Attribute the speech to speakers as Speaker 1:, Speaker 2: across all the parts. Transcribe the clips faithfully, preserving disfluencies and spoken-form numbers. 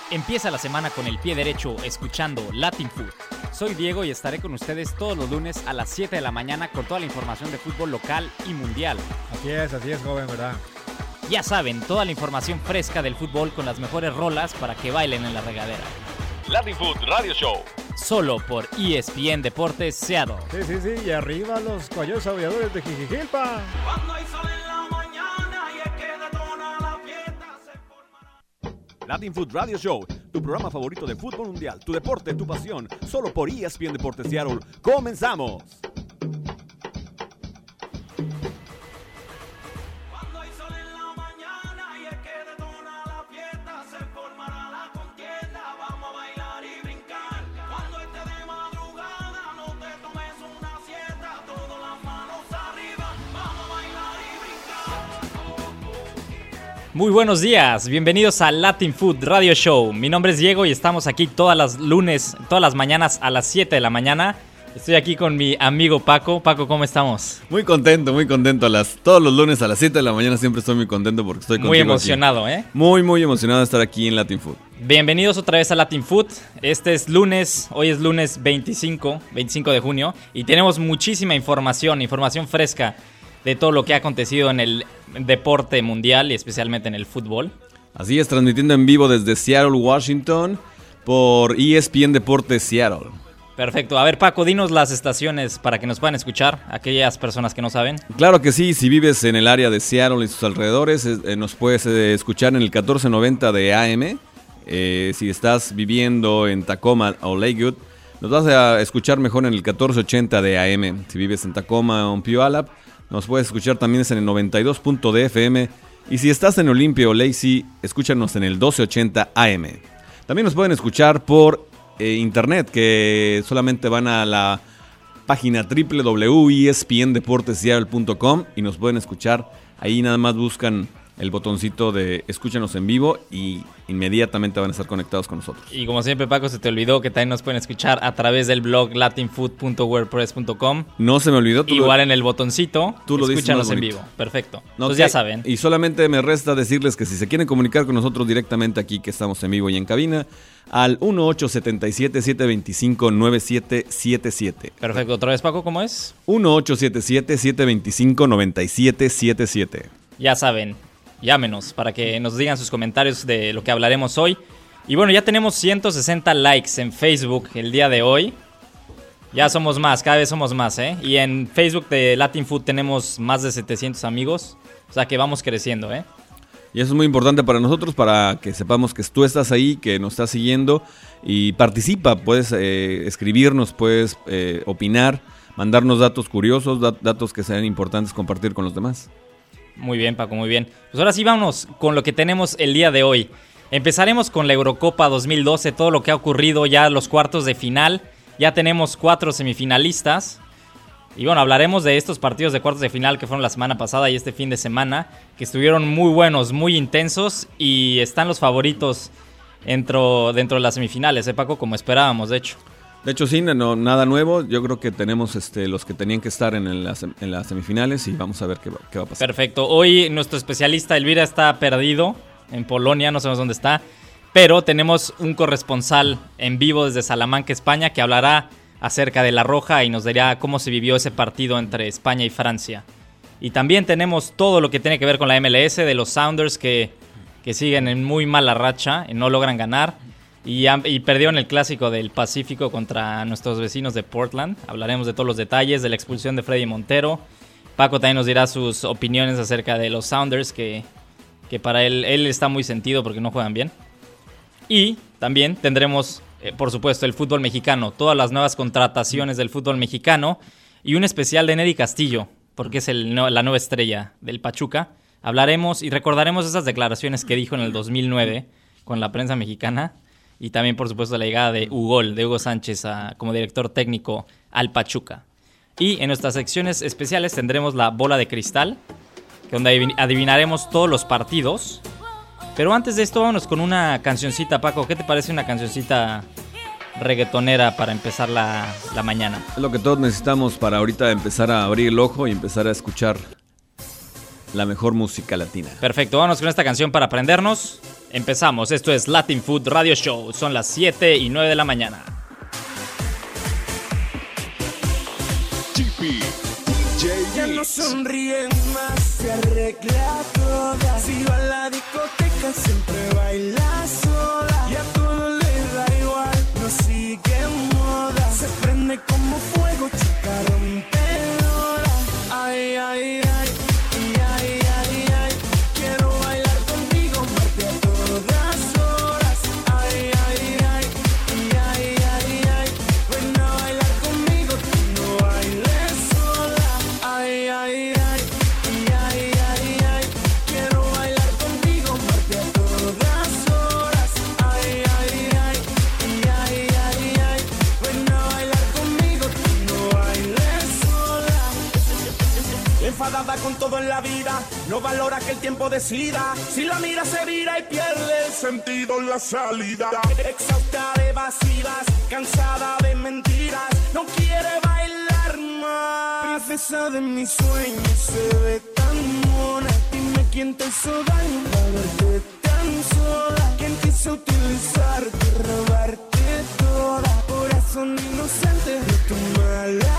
Speaker 1: Empieza la semana con el pie derecho escuchando Latin Food. Soy Diego y estaré con ustedes todos los lunes a las siete de la mañana con toda la información de fútbol local y mundial.
Speaker 2: Así es, así es, joven, ¿verdad?
Speaker 1: Ya saben, toda la información fresca del fútbol con las mejores rolas para que bailen en la regadera.
Speaker 3: Latin Food Radio Show.
Speaker 1: Solo por E S P N Deportes Seattle.
Speaker 2: Sí, sí, sí, y arriba los coyotes aulladores de Jijiquilpa.
Speaker 4: Cuando hay sol en la mañana y es que detona la fiesta se formará.
Speaker 3: Latin Food Radio Show, tu programa favorito de fútbol mundial, tu deporte, tu pasión, solo por E S P N Deportes Seattle. ¡Comenzamos!
Speaker 4: Cuando hay sol en la mañana y es que detona la fiesta se formará la contienda. Vamos a bailar y brincar. Cuando esté de madrugada no te tomes una siesta. Todas las manos arriba, vamos a bailar y brincar.
Speaker 1: Muy buenos días, bienvenidos a Latin Food Radio Show. Mi nombre es Diego y estamos aquí todas las lunes, todas las mañanas a las siete de la mañana. Estoy aquí con mi amigo Paco. Paco, ¿cómo estamos?
Speaker 5: Muy contento, muy contento. A las, todos los lunes a las siete de la mañana siempre estoy muy contento porque estoy contigo
Speaker 1: Muy emocionado,
Speaker 5: aquí.
Speaker 1: ¿eh?
Speaker 5: Muy, muy emocionado de estar aquí en Latin Food.
Speaker 1: Bienvenidos otra vez a Latin Food. Este es lunes, hoy es lunes veinticinco, veinticinco de junio y tenemos muchísima información, información fresca de todo lo que ha acontecido en el deporte mundial y especialmente en el fútbol.
Speaker 5: Así es, transmitiendo en vivo desde Seattle, Washington, por E S P N Deportes Seattle.
Speaker 1: Perfecto. A ver, Paco, dinos las estaciones para que nos puedan escuchar, aquellas personas que no saben.
Speaker 5: Claro que sí, si vives en el área de Seattle y sus alrededores, eh, nos puedes eh, escuchar en el catorce noventa de A M. Eh, si estás viviendo en Tacoma o Lakewood, nos vas a escuchar mejor en el catorce ochenta de A M. Si vives en Tacoma o en Puyallup, nos puedes escuchar también en el noventa y dos punto de F M. Y si estás en Olympia o Lacey, escúchanos en el doce ochenta A M. También nos pueden escuchar por eh, internet, que solamente van a la página doble u doble u doble u punto e s p n deportes seattle punto com y nos pueden escuchar. Ahí nada más buscan el botoncito de escúchanos en vivo y inmediatamente van a estar conectados con nosotros.
Speaker 1: Y como siempre, Paco, se te olvidó que también nos pueden escuchar a través del blog latin food punto wordpress punto com.
Speaker 5: No se me olvidó. Tú
Speaker 1: Igual
Speaker 5: lo,
Speaker 1: en el botoncito,
Speaker 5: tú lo
Speaker 1: escúchanos
Speaker 5: dices
Speaker 1: en
Speaker 5: bonito.
Speaker 1: vivo. Perfecto.
Speaker 5: No,
Speaker 1: Entonces
Speaker 5: que,
Speaker 1: ya saben.
Speaker 5: Y solamente me resta decirles que si se quieren comunicar con nosotros directamente aquí, que estamos en vivo y en cabina, al uno ocho siete siete, siete dos cinco, nueve siete siete siete.
Speaker 1: Perfecto. ¿Otra vez, Paco, cómo es?
Speaker 5: uno ocho siete siete, siete dos cinco, nueve siete siete siete.
Speaker 1: Ya saben. Llámenos para que nos digan sus comentarios de lo que hablaremos hoy. Y bueno, ya tenemos ciento sesenta likes en Facebook el día de hoy. Ya somos más, cada vez somos más, ¿eh? Y en Facebook de Latin Food tenemos más de setecientos amigos. O sea que vamos creciendo, ¿eh?
Speaker 5: Y eso es muy importante para nosotros, para que sepamos que tú estás ahí, que nos estás siguiendo y participa. Puedes eh, escribirnos, puedes eh, opinar, mandarnos datos curiosos, dat- datos que sean importantes compartir con los demás.
Speaker 1: Muy bien, Paco, muy bien. Pues ahora sí vámonos con lo que tenemos el día de hoy. Empezaremos con la Eurocopa dos mil doce, todo lo que ha ocurrido ya los cuartos de final. Ya tenemos cuatro semifinalistas. Y bueno, hablaremos de estos partidos de cuartos de final que fueron la semana pasada y este fin de semana, que estuvieron muy buenos, muy intensos y están los favoritos dentro, dentro de las semifinales, ¿eh, Paco? Como esperábamos, de hecho.
Speaker 5: De hecho, sí, no, nada nuevo. Yo creo que tenemos este, los que tenían que estar en las, en las semifinales y vamos a ver qué va, qué va a pasar.
Speaker 1: Perfecto. Hoy nuestro especialista Elvira está perdido en Polonia, no sabemos dónde está, pero tenemos un corresponsal en vivo desde Salamanca, España, que hablará acerca de La Roja y nos dirá cómo se vivió ese partido entre España y Francia. Y también tenemos todo lo que tiene que ver con la M L S, de los Sounders que, que siguen en muy mala racha y no logran ganar. Y, y perdieron el clásico del Pacífico contra nuestros vecinos de Portland. Hablaremos de todos los detalles, de la expulsión de Freddy Montero. Paco también nos dirá sus opiniones acerca de los Sounders, que, que para él, él está muy sentido porque no juegan bien. Y también tendremos, eh, por supuesto, el fútbol mexicano, todas las nuevas contrataciones del fútbol mexicano y un especial de Neddy Castillo, porque es el, la nueva estrella del Pachuca. Hablaremos y recordaremos esas declaraciones que dijo en el dos mil nueve con la prensa mexicana. Y también, por supuesto, la llegada de Ugol, de Hugo Sánchez a, como director técnico al Pachuca. Y en nuestras secciones especiales tendremos la bola de cristal, donde adivinaremos todos los partidos. Pero antes de esto, vámonos con una cancioncita, Paco. ¿Qué te parece una cancioncita reggaetonera para empezar la, la mañana?
Speaker 5: Es lo que todos necesitamos para ahorita empezar a abrir el ojo y empezar a escuchar la mejor música latina.
Speaker 1: Perfecto, vámonos con esta canción para aprendernos. Empezamos, esto es Latin Food Radio Show, son las siete y nueve de la mañana.
Speaker 4: Ya no sonríen más, se arregla toda. Si va a la discoteca siempre baila sola. Y a todo le da igual, no sigue moda. Se prende como fuego, chica rompedora. Ay, ay, ay, y ay, ay, ay. Quiero bailar contigo, amarte a todas horas. Ay, ay, ay, y ay, ay, ay. Ven a bailar conmigo, tú no bailes sola. Ay, ay, ay, y ay, ay, ay. Quiero bailar contigo, amarte a todas horas. Ay, ay, ay, y ay, ay, ay. Ven a bailar conmigo, tú no bailes sola. Enfadada con todo en la vida, no valora que el tiempo decida. Si la mira se vira y pierde el sentido en la salida. Exhausta de evasivas, cansada de mentiras, no quiere bailar más. Princesa de mis sueños, se ve tan mona. Dime quién te hizo daño para verte tan sola. Quién quiso utilizarte, robarte toda. Corazón inocente de tu mala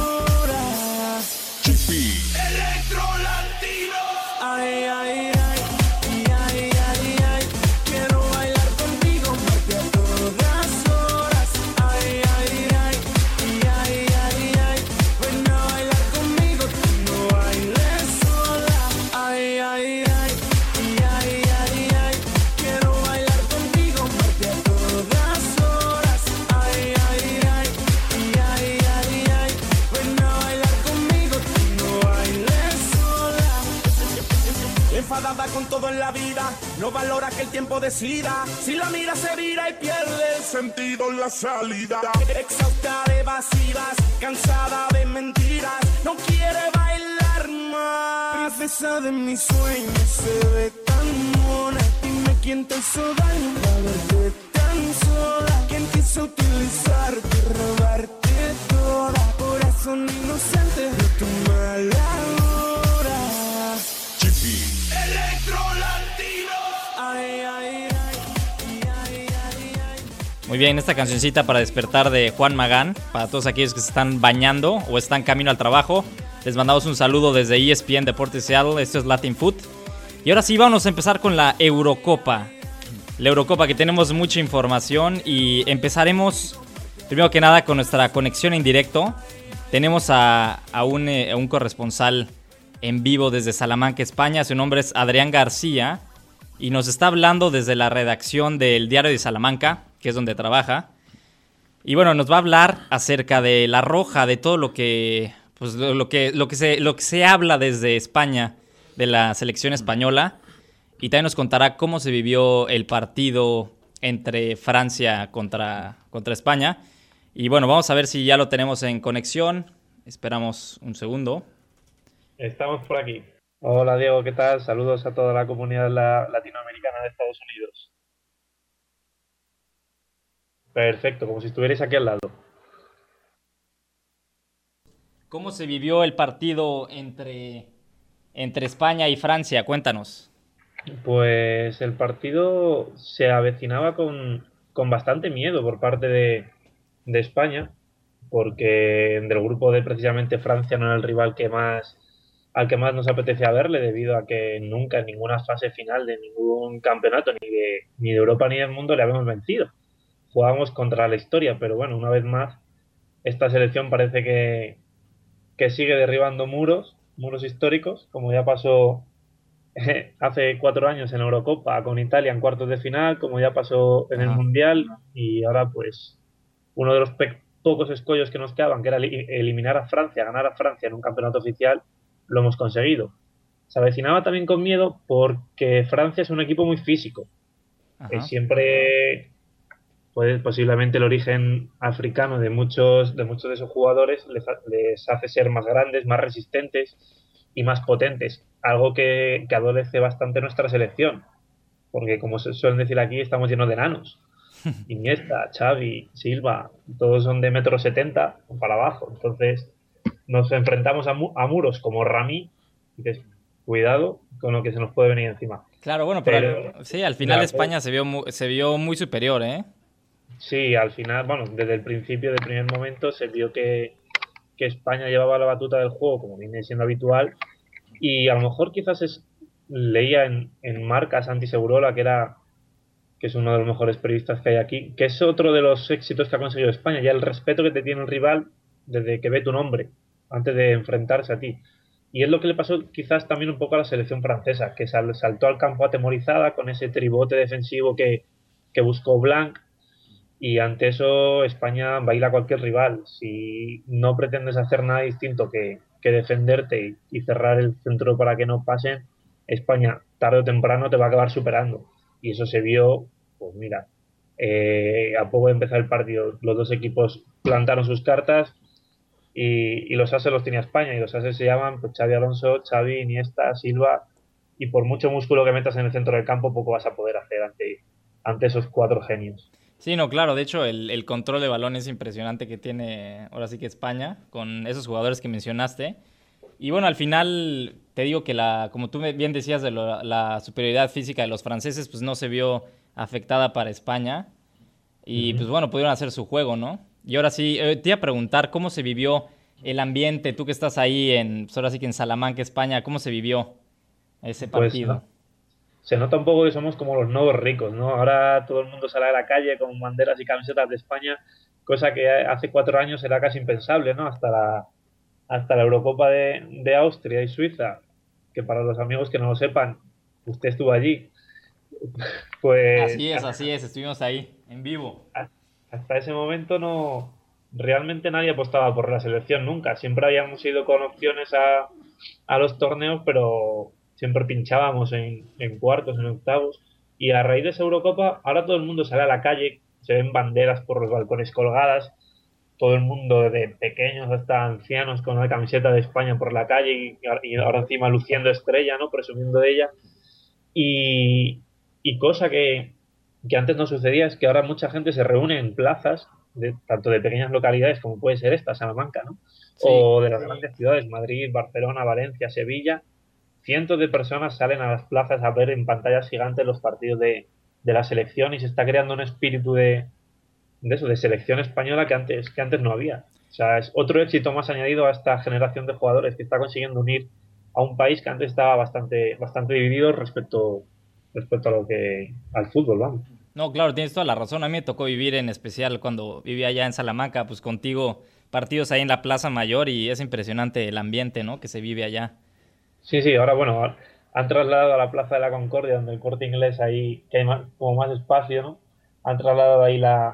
Speaker 4: hora. Electro Latino. Ay, ay, ay, y ay, ay, ay. Quiero bailar contigo, amarte a todas horas. Ay, ay, ay, y ay, ay, ay. Ven a bailar conmigo, tú no bailes sola. Ay, ay, ay, y ay, ay, ay. Quiero bailar contigo, amarte a todas horas. Ay, ay, ay, y ay, ay, ay. Ven a bailar conmigo, tú no bailes sola. Enfadada con todo en la vida, no valora que el tiempo decida. Si la mira se vira y pierde el sentido en la salida. Exhausta de evasivas, cansada de mentiras, no quiere bailar más. Princesa de mis sueños, se ve tan mona. Dime quién te hizo daño para verte tan sola. Quién quiso utilizarte, robarte toda. Corazón inocente de tu mala hora. Electro Latino. Ay, ay, ay, y ay, ay, ay.
Speaker 1: Muy bien, esta cancioncita para despertar de Juan Magán, para todos aquellos que se están bañando o están camino al trabajo. Les mandamos un saludo desde E S P N Deportes Seattle, esto es Latin Food. Y ahora sí, vamos a empezar con la Eurocopa. La Eurocopa, que tenemos mucha información y empezaremos primero que nada con nuestra conexión en directo. Tenemos a, a, un, a un corresponsal en vivo desde Salamanca, España. Su nombre es Adrián García y nos está hablando desde la redacción del Diario de Salamanca, que es donde trabaja. Y bueno, nos va a hablar acerca de La Roja, de todo lo que, pues, lo, lo que, lo que se, lo que se habla desde España, de la selección española. Y también nos contará cómo se vivió el partido entre Francia contra, contra España. Y bueno, vamos a ver si ya lo tenemos en conexión. Esperamos un segundo.
Speaker 6: Estamos por aquí. Hola Diego, ¿qué tal? Saludos a toda la comunidad la- latinoamericana de Estados Unidos. Perfecto, como si estuvierais aquí al lado.
Speaker 1: ¿Cómo se vivió el partido entre, entre España y Francia? Cuéntanos.
Speaker 6: Pues el partido se avecinaba con, con bastante miedo por parte de, de España, porque del grupo de precisamente Francia no era el rival que más, al que más nos apetecía verle, debido a que nunca en ninguna fase final de ningún campeonato, ni de, ni de Europa ni del mundo, le habíamos vencido. Jugábamos contra la historia, pero bueno, una vez más, esta selección parece que, que sigue derribando muros, muros históricos, como ya pasó hace cuatro años en la Eurocopa con Italia en cuartos de final, como ya pasó en el
Speaker 1: Ajá.
Speaker 6: Mundial, y ahora pues uno de los pe- pocos escollos que nos quedaban, que era eli- eliminar a Francia, ganar a Francia en un campeonato oficial, lo hemos conseguido. Se avecinaba también con miedo porque Francia es un equipo muy físico.
Speaker 1: Ajá.
Speaker 6: Eh, siempre, pues, posiblemente el origen africano de muchos de muchos de esos jugadores les, ha- les hace ser más grandes, más resistentes y más potentes. Algo que, que adolece bastante nuestra selección. Porque, como se suelen decir aquí, estamos llenos de enanos. Iniesta, Xavi, Silva, todos son de metro setenta para abajo. Entonces, nos enfrentamos a, mu- a muros como Rami. Y dices, cuidado con lo que se nos puede venir encima.
Speaker 1: Claro, bueno, pero,
Speaker 6: Pero-
Speaker 1: al- sí, al final
Speaker 6: Ya,
Speaker 1: España se vio mu- se vio muy superior, ¿eh?
Speaker 6: Sí, al final, bueno, desde el principio, del primer momento, se vio que, que España llevaba la batuta del juego, como viene siendo habitual, y a lo mejor quizás es, leía en, en Marca Santi Segurola, que era que es uno de los mejores periodistas que hay aquí, que es otro de los éxitos que ha conseguido España, ya el respeto que te tiene el rival desde que ve tu nombre, antes de enfrentarse a ti. Y es lo que le pasó quizás también un poco a la selección francesa, que sal- saltó al campo atemorizada con ese tribote defensivo que, que buscó Blanc, y ante eso España baila a cualquier rival. Si no pretendes hacer nada distinto que, que defenderte y, y cerrar el centro para que no pasen, España tarde o temprano te va a acabar superando. Y eso se vio, pues mira, eh, a poco de empezar el partido, los dos equipos plantaron sus cartas y, y los ases los tenía España. Y los ases se llaman pues, Xavi Alonso, Xavi, Iniesta, Silva. Y por mucho músculo que metas en el centro del campo, poco vas a poder hacer ante, ante esos cuatro genios.
Speaker 1: Sí, no, claro, de hecho el, el control de balón es impresionante que tiene ahora sí que España con esos jugadores que mencionaste. Y bueno, al final te digo que la, como tú bien decías de lo- la superioridad física de los franceses, pues no se vio afectada para España. Y pues bueno, pudieron hacer su juego, ¿no? Y ahora sí, eh, te iba a preguntar cómo se vivió el ambiente, tú que estás ahí en, pues ahora sí que en Salamanca, España, ¿cómo se vivió ese
Speaker 6: Pues
Speaker 1: partido?
Speaker 6: no, se nota un poco que somos como los nuevos ricos, ¿no? Ahora todo el mundo sale a la calle con banderas y camisetas de España, cosa que hace cuatro años era casi impensable, ¿no? Hasta la, hasta la Eurocopa de, de Austria y Suiza, que para los amigos que no lo sepan, usted estuvo allí, pues
Speaker 1: Así es, así es, estuvimos ahí, en vivo.
Speaker 6: a- hasta ese momento no realmente nadie apostaba por la selección nunca. Siempre habíamos ido con opciones a, a los torneos, pero siempre pinchábamos en, en cuartos, en octavos. Y a raíz de esa Eurocopa, ahora todo el mundo sale a la calle, se ven banderas por los balcones colgadas, todo el mundo, de pequeños hasta ancianos, con la camiseta de España por la calle y, y ahora encima luciendo estrella, ¿no? Presumiendo de ella. Y, y cosa que, que antes no sucedía es que ahora mucha gente se reúne en plazas, de, tanto de pequeñas localidades como puede ser esta, Salamanca, ¿no?
Speaker 1: Sí.
Speaker 6: O de las grandes ciudades, Madrid, Barcelona, Valencia, Sevilla. Cientos de personas salen a las plazas a ver en pantallas gigantes los partidos de, de la selección y se está creando un espíritu de, de eso, de selección española que antes, que antes no había. O sea, es otro éxito más añadido a esta generación de jugadores que está consiguiendo unir a un país que antes estaba bastante, bastante dividido respecto, respecto a lo que, al fútbol, vamos.
Speaker 1: No, claro, tienes toda la razón. A mí me tocó vivir en especial cuando vivía allá en Salamanca, pues contigo, partidos ahí en la Plaza Mayor y es impresionante el ambiente, ¿no? Que se vive allá.
Speaker 6: Sí, sí, ahora bueno, han trasladado a la Plaza de la Concordia, donde el Corte Inglés ahí, que hay más, como más espacio, ¿no? Han trasladado ahí la,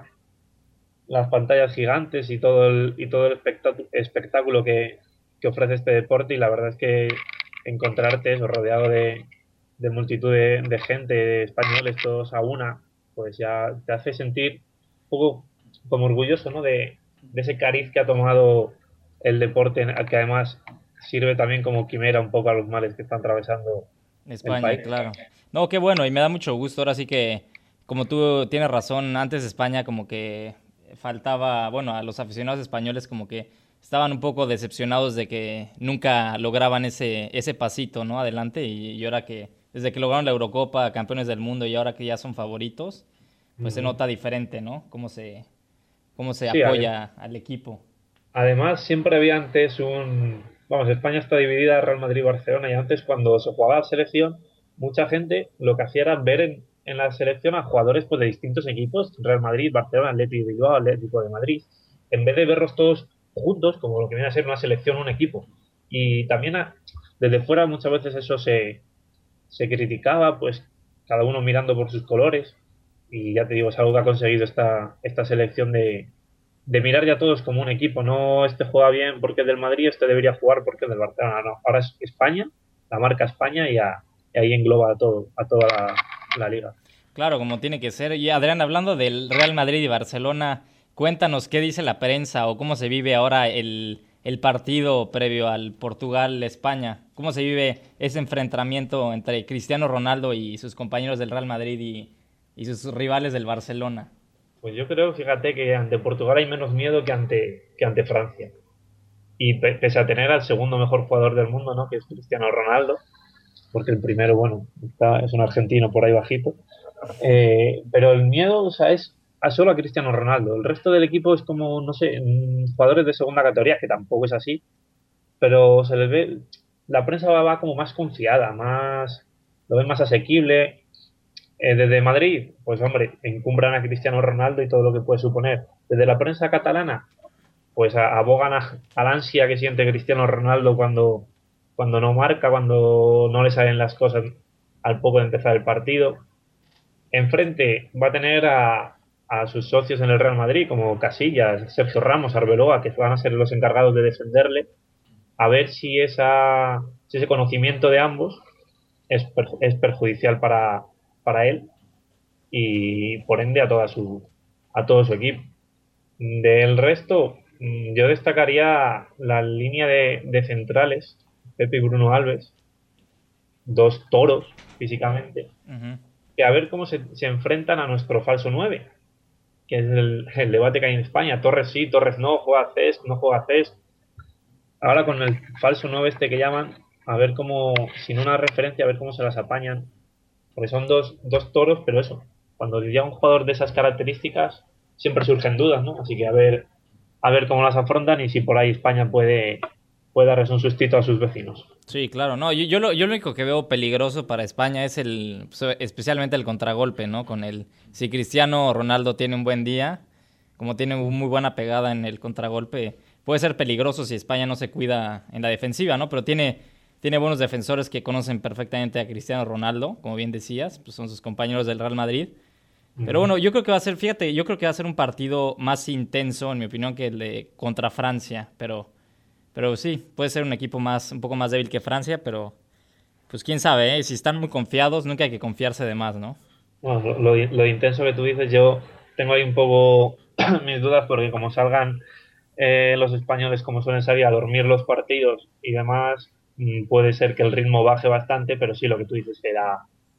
Speaker 6: las pantallas gigantes y todo el, y todo el espectáculo, espectáculo que, que ofrece este deporte y la verdad es que encontrarte eso rodeado de, de multitud de, de gente, de españoles todos a una, pues ya te hace sentir un poco como orgulloso, ¿no? De, de ese cariz que ha tomado el deporte, que además sirve también como quimera un poco a los males que están atravesando el
Speaker 1: España,
Speaker 6: país.
Speaker 1: claro. No, qué bueno, y me da mucho gusto. Ahora sí que, como tú tienes razón, antes España como que faltaba, bueno, a los aficionados españoles como que estaban un poco decepcionados de que nunca lograban ese, ese pasito, ¿no? Adelante, y, y ahora que, desde que lograron la Eurocopa, campeones del mundo, y ahora que ya son favoritos, pues se
Speaker 6: Ujú.
Speaker 1: nota diferente, ¿no? Cómo se, cómo se
Speaker 6: Sí,
Speaker 1: apoya al equipo.
Speaker 6: además, siempre había antes un... Vamos, España está dividida Real Madrid y Barcelona y antes cuando se jugaba la selección, mucha gente lo que hacía era ver en, en la selección a jugadores pues, de distintos equipos, Real Madrid, Barcelona, Atlético de Bilbao, Atlético de Madrid, en vez de verlos todos juntos, como lo que viene a ser una selección, un equipo. Y también a- desde fuera muchas veces eso se, se criticaba, pues cada uno mirando por sus colores. Y ya te digo, es algo que ha conseguido esta, esta selección de, de mirar ya todos como un equipo. No este juega bien porque es del Madrid, este debería jugar porque es del Barcelona. No, ahora es España, la marca España y, a- y ahí engloba a todo, a toda la, la liga.
Speaker 1: Claro, como tiene que ser. Y Adrián, hablando del Real Madrid y Barcelona, cuéntanos qué dice la prensa o cómo se vive ahora el, el partido previo al Portugal-España. ¿Cómo se vive ese enfrentamiento entre Cristiano Ronaldo y sus compañeros del Real Madrid y, y sus rivales del Barcelona?
Speaker 6: Pues yo creo, fíjate, que ante Portugal hay menos miedo que ante, que ante Francia. Y pe- pese a tener al segundo mejor jugador del mundo, ¿no? Que es Cristiano Ronaldo, porque el primero, bueno, está, es un argentino por ahí bajito. Eh, pero el miedo, o sea, es a solo a Cristiano Ronaldo. El resto del equipo es como, no sé, mm, jugadores de segunda categoría, que tampoco es así, pero se les ve, la prensa va, va como más confiada, más, lo ven más asequible. Eh, desde Madrid, pues hombre, encumbran a Cristiano Ronaldo y todo lo que puede suponer. Desde la prensa catalana, pues a- abogan a- al ansia que siente Cristiano Ronaldo cuando, cuando no marca, cuando no le salen las cosas al poco de empezar el partido. Enfrente va a tener a, a sus socios en el Real Madrid, como Casillas, Sergio Ramos, Arbeloa, que van a ser los encargados de defenderle, a ver si, esa, si ese conocimiento de ambos es, per- es perjudicial para, para él y por ende a toda su a todo su equipo. Del resto, mm, yo destacaría la línea de, de centrales, Pepe y Bruno Alves, dos toros físicamente,
Speaker 1: Ujú.
Speaker 6: que a ver cómo se, se enfrentan a nuestro falso nueve, que es el, el debate que hay en España. Torres sí, Torres no, juega Cesc, no juega Cesc. Ahora con el falso nueve este que llaman, a ver cómo, sin una referencia, a ver cómo se las apañan. Porque son dos, dos toros, pero eso, cuando llega un jugador de esas características, siempre surgen dudas, ¿no? Así que a ver, a ver cómo las afrontan y si por ahí España puede, puede darles un sustito a sus vecinos.
Speaker 1: Sí, claro, no, yo, yo, lo, yo lo único que veo peligroso para España es el, pues, especialmente el contragolpe, ¿no? Con el, si Cristiano Ronaldo tiene un buen día, como tiene un- muy buena pegada en el contragolpe, puede ser peligroso si España no se cuida en la defensiva, ¿no? Pero tiene, tiene buenos defensores que conocen perfectamente a Cristiano Ronaldo, como bien decías, pues son sus compañeros del Real Madrid. Pero bueno, yo creo que va a ser, fíjate, yo creo que va a ser un partido más intenso, en mi opinión, que el de contra Francia, pero... Pero sí, puede ser un equipo más, un poco más débil que Francia, pero pues quién sabe, ¿eh? Si están muy confiados, nunca hay que confiarse de más, ¿no?
Speaker 6: Bueno, lo, lo- lo intenso que tú dices, yo tengo ahí un poco mis dudas porque como salgan eh, los españoles como suelen salir a dormir los partidos y demás, mm, puede ser que el ritmo baje bastante, pero sí lo que tú dices, que la,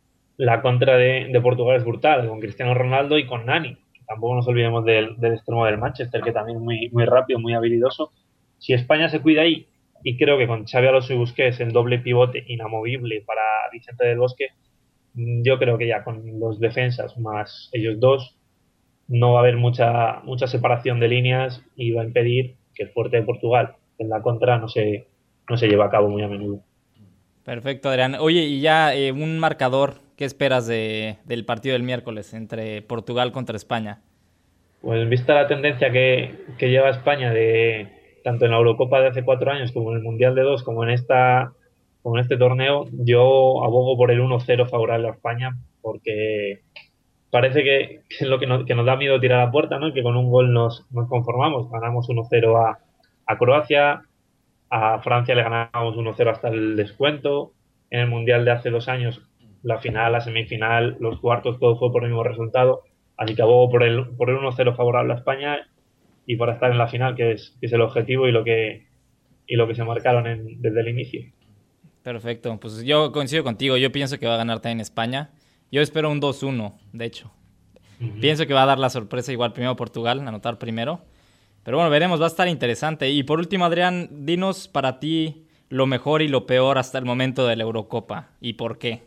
Speaker 6: la contra de, de Portugal es brutal, con Cristiano Ronaldo y con Nani. Tampoco nos olvidemos del, del extremo del Manchester, que también es muy, muy rápido, muy habilidoso. Si España se cuida ahí, y creo que con Xavi Alonso y Busquets, el doble pivote inamovible para Vicente del Bosque, mm, yo creo que ya con los defensas más ellos dos, no va a haber mucha, mucha separación de líneas y va a impedir que el fuerte de Portugal en la contra no se, no se lleve a cabo muy a menudo.
Speaker 1: Perfecto, Adrián. Oye, y ya eh, un marcador, ¿qué esperas de, del partido del miércoles entre Portugal contra España?
Speaker 6: Pues vista la tendencia que, que lleva España de tanto en la Eurocopa de hace cuatro años como en el Mundial de dos, como en esta, como en este torneo, yo abogo por el uno cero favorable a España, porque parece que, que es lo que nos, que nos da miedo tirar a puerta, ¿no? Que con un gol nos, nos conformamos. Ganamos uno cero a, a Croacia, a Francia le ganamos uno cero hasta el descuento. En el Mundial de hace dos años, la final, la semifinal, los cuartos, todo fue por el mismo resultado. Así que abogo por el, por el uno cero favorable a España y para estar en la final, que es, que es el objetivo y lo que, y lo que se marcaron en- desde el inicio.
Speaker 1: Perfecto, pues yo coincido contigo, yo pienso que va a ganar también España. Yo espero un dos uno, de hecho.
Speaker 6: Ujú.
Speaker 1: Pienso que va a dar la sorpresa igual primero Portugal, anotar primero. Pero bueno, veremos, va a estar interesante. Y por último, Adrián, dinos para ti lo mejor y lo peor hasta el momento de la Eurocopa y por qué.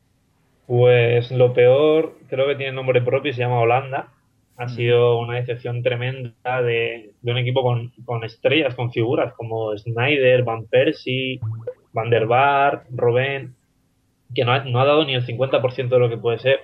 Speaker 6: Pues lo peor, creo que tiene nombre propio y se llama Holanda. Ha sido una decepción tremenda de, de un equipo con, con estrellas, con figuras como Snyder, Van Persie, Van der Vaart, Robben, que no ha, no ha dado ni el cincuenta por ciento de lo que puede ser.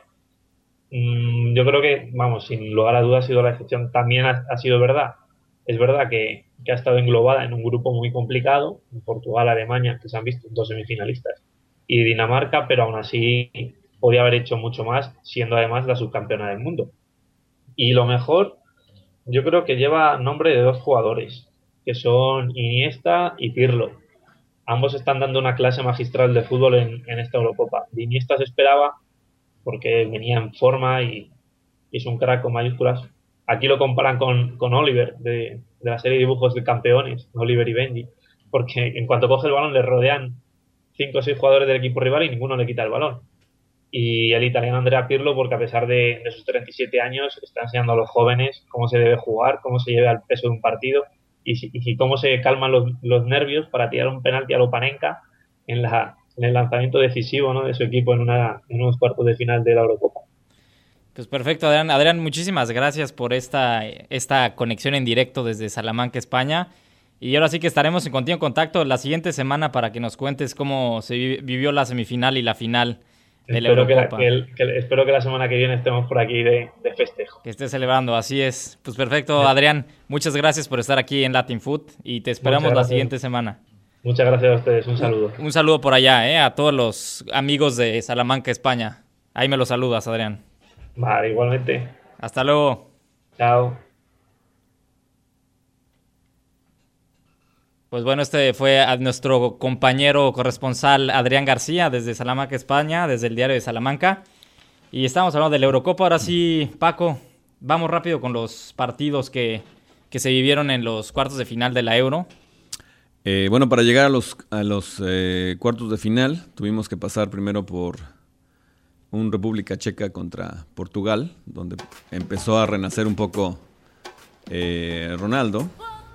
Speaker 6: Mm, yo creo que, vamos, sin lugar a dudas ha sido la excepción. También ha, ha sido verdad. Es verdad que, que ha estado englobada en un grupo muy complicado, en Portugal, Alemania, que se han visto dos semifinalistas, y Dinamarca, pero aún así podía haber hecho mucho más, siendo además la subcampeona del mundo. Y lo mejor, yo creo que lleva nombre de dos jugadores, que son Iniesta y Pirlo. Ambos están dando una clase magistral de fútbol en, en esta Eurocopa. De Iniesta se esperaba porque venía en forma y, y es un crack con mayúsculas. Aquí lo comparan con, con Oliver, de, de la serie de dibujos de campeones, Oliver y Benji, porque en cuanto coge el balón le rodean cinco o seis jugadores del equipo rival y ninguno le quita el balón. Y el italiano Andrea Pirlo, porque a pesar de, de sus treinta y siete años, está enseñando a los jóvenes cómo se debe jugar, cómo se lleva el peso de un partido y, si- y cómo se calman los, los nervios para tirar un penalti a lo Panenka en la, en el lanzamiento decisivo, ¿no?, de su equipo en, una, en unos cuartos de final de la Eurocopa.
Speaker 1: Pues perfecto, Adrián. Adrián, muchísimas gracias por esta, esta conexión en directo desde Salamanca, España. Y ahora sí que estaremos en continuo contacto la siguiente semana para que nos cuentes cómo se vi- vivió la semifinal y la final de la
Speaker 6: Espero que, la,
Speaker 1: Eurocopa.
Speaker 6: que, el- que el- espero que la semana que viene estemos por aquí de, de festejo.
Speaker 1: Que estés celebrando, así es. Pues perfecto, Adrián. Muchas gracias por estar aquí en Latin Food y te esperamos
Speaker 6: Muchas
Speaker 1: la
Speaker 6: gracias.
Speaker 1: siguiente semana.
Speaker 6: Muchas gracias a ustedes, un saludo.
Speaker 1: Un saludo por allá, ¿eh? A todos los amigos de Salamanca, España. Ahí me los saludas, Adrián.
Speaker 6: Vale, igualmente.
Speaker 1: Hasta luego.
Speaker 6: Chao.
Speaker 1: Pues bueno, este fue a nuestro compañero corresponsal Adrián García desde Salamanca, España, desde el diario de Salamanca. Y estamos hablando de la Eurocopa. Ahora sí, Paco, vamos rápido con los partidos que, que se vivieron en los cuartos de final de la Euro.
Speaker 5: Eh, bueno, para llegar a los, a los eh, cuartos de final, tuvimos que pasar primero por un República Checa contra Portugal, donde empezó a renacer un poco eh, Ronaldo.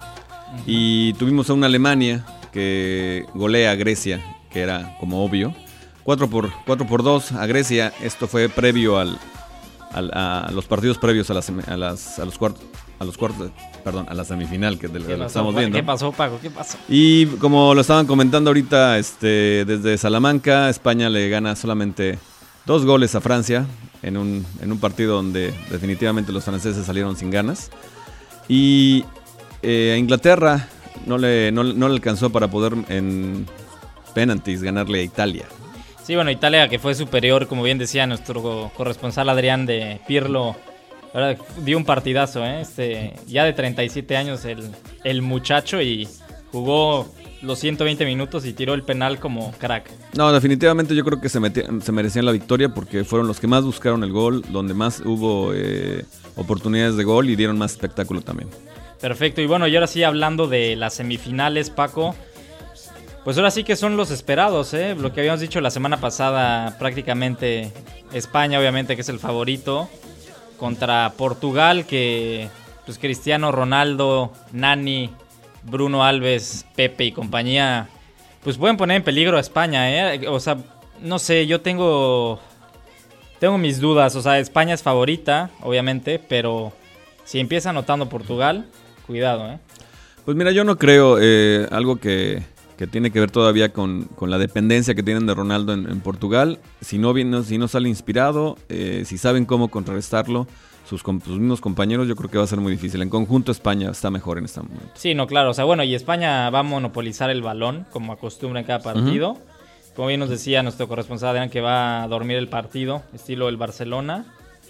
Speaker 5: Y tuvimos a una Alemania que golea a Grecia, que era como obvio. cuatro por dos a Grecia. Esto fue previo al, al- a los partidos previos a, las, semi- a, las, a los cuartos, a los cuartos, perdón, a la semifinal que de lo
Speaker 1: ¿Qué
Speaker 5: que
Speaker 1: pasó,
Speaker 5: estamos
Speaker 1: Pa-
Speaker 5: viendo.
Speaker 1: ¿Qué pasó, Paco? ¿Qué pasó?
Speaker 5: Y como lo estaban comentando ahorita, este, desde Salamanca, España le gana solamente dos goles a Francia en un, en un partido donde definitivamente los franceses salieron sin ganas. Y eh, a Inglaterra no le, no, no le alcanzó para poder en penaltis ganarle a Italia.
Speaker 1: Sí, bueno, Italia que fue superior, como bien decía nuestro corresponsal Adrián de Pirlo, la verdad, dio un partidazo, ¿eh? Este, ya de treinta y siete años el, el muchacho y jugó los ciento veinte minutos y tiró el penal como crack.
Speaker 5: No, definitivamente yo creo que se, meti- se merecían la victoria porque fueron los que más buscaron el gol, donde más hubo eh, oportunidades de gol y dieron más espectáculo también.
Speaker 1: Perfecto, y bueno, y ahora sí hablando de las semifinales, Paco, pues ahora sí que son los esperados, ¿eh? Lo que habíamos dicho la semana pasada, prácticamente España, obviamente, que es el favorito, contra Portugal, que pues Cristiano Ronaldo, Nani, Bruno Alves, Pepe y compañía, pues pueden poner en peligro a España, ¿eh? O sea, no sé, yo tengo, tengo mis dudas, o sea, España es favorita, obviamente, pero si empieza anotando Portugal, cuidado, ¿eh?
Speaker 5: Pues mira, yo no creo eh, algo que, que tiene que ver todavía con, con la dependencia que tienen de Ronaldo en, en Portugal. Si no, viene, si no sale inspirado, eh, si saben cómo contrarrestarlo, sus, com- sus mismos compañeros, yo creo que va a ser muy difícil. En conjunto España está mejor en este momento.
Speaker 1: Sí, no, claro, o sea, bueno, y España va a monopolizar el balón, como acostumbra en cada partido. Como bien nos decía nuestro corresponsal Adrián, que va a dormir el partido, estilo el Barcelona.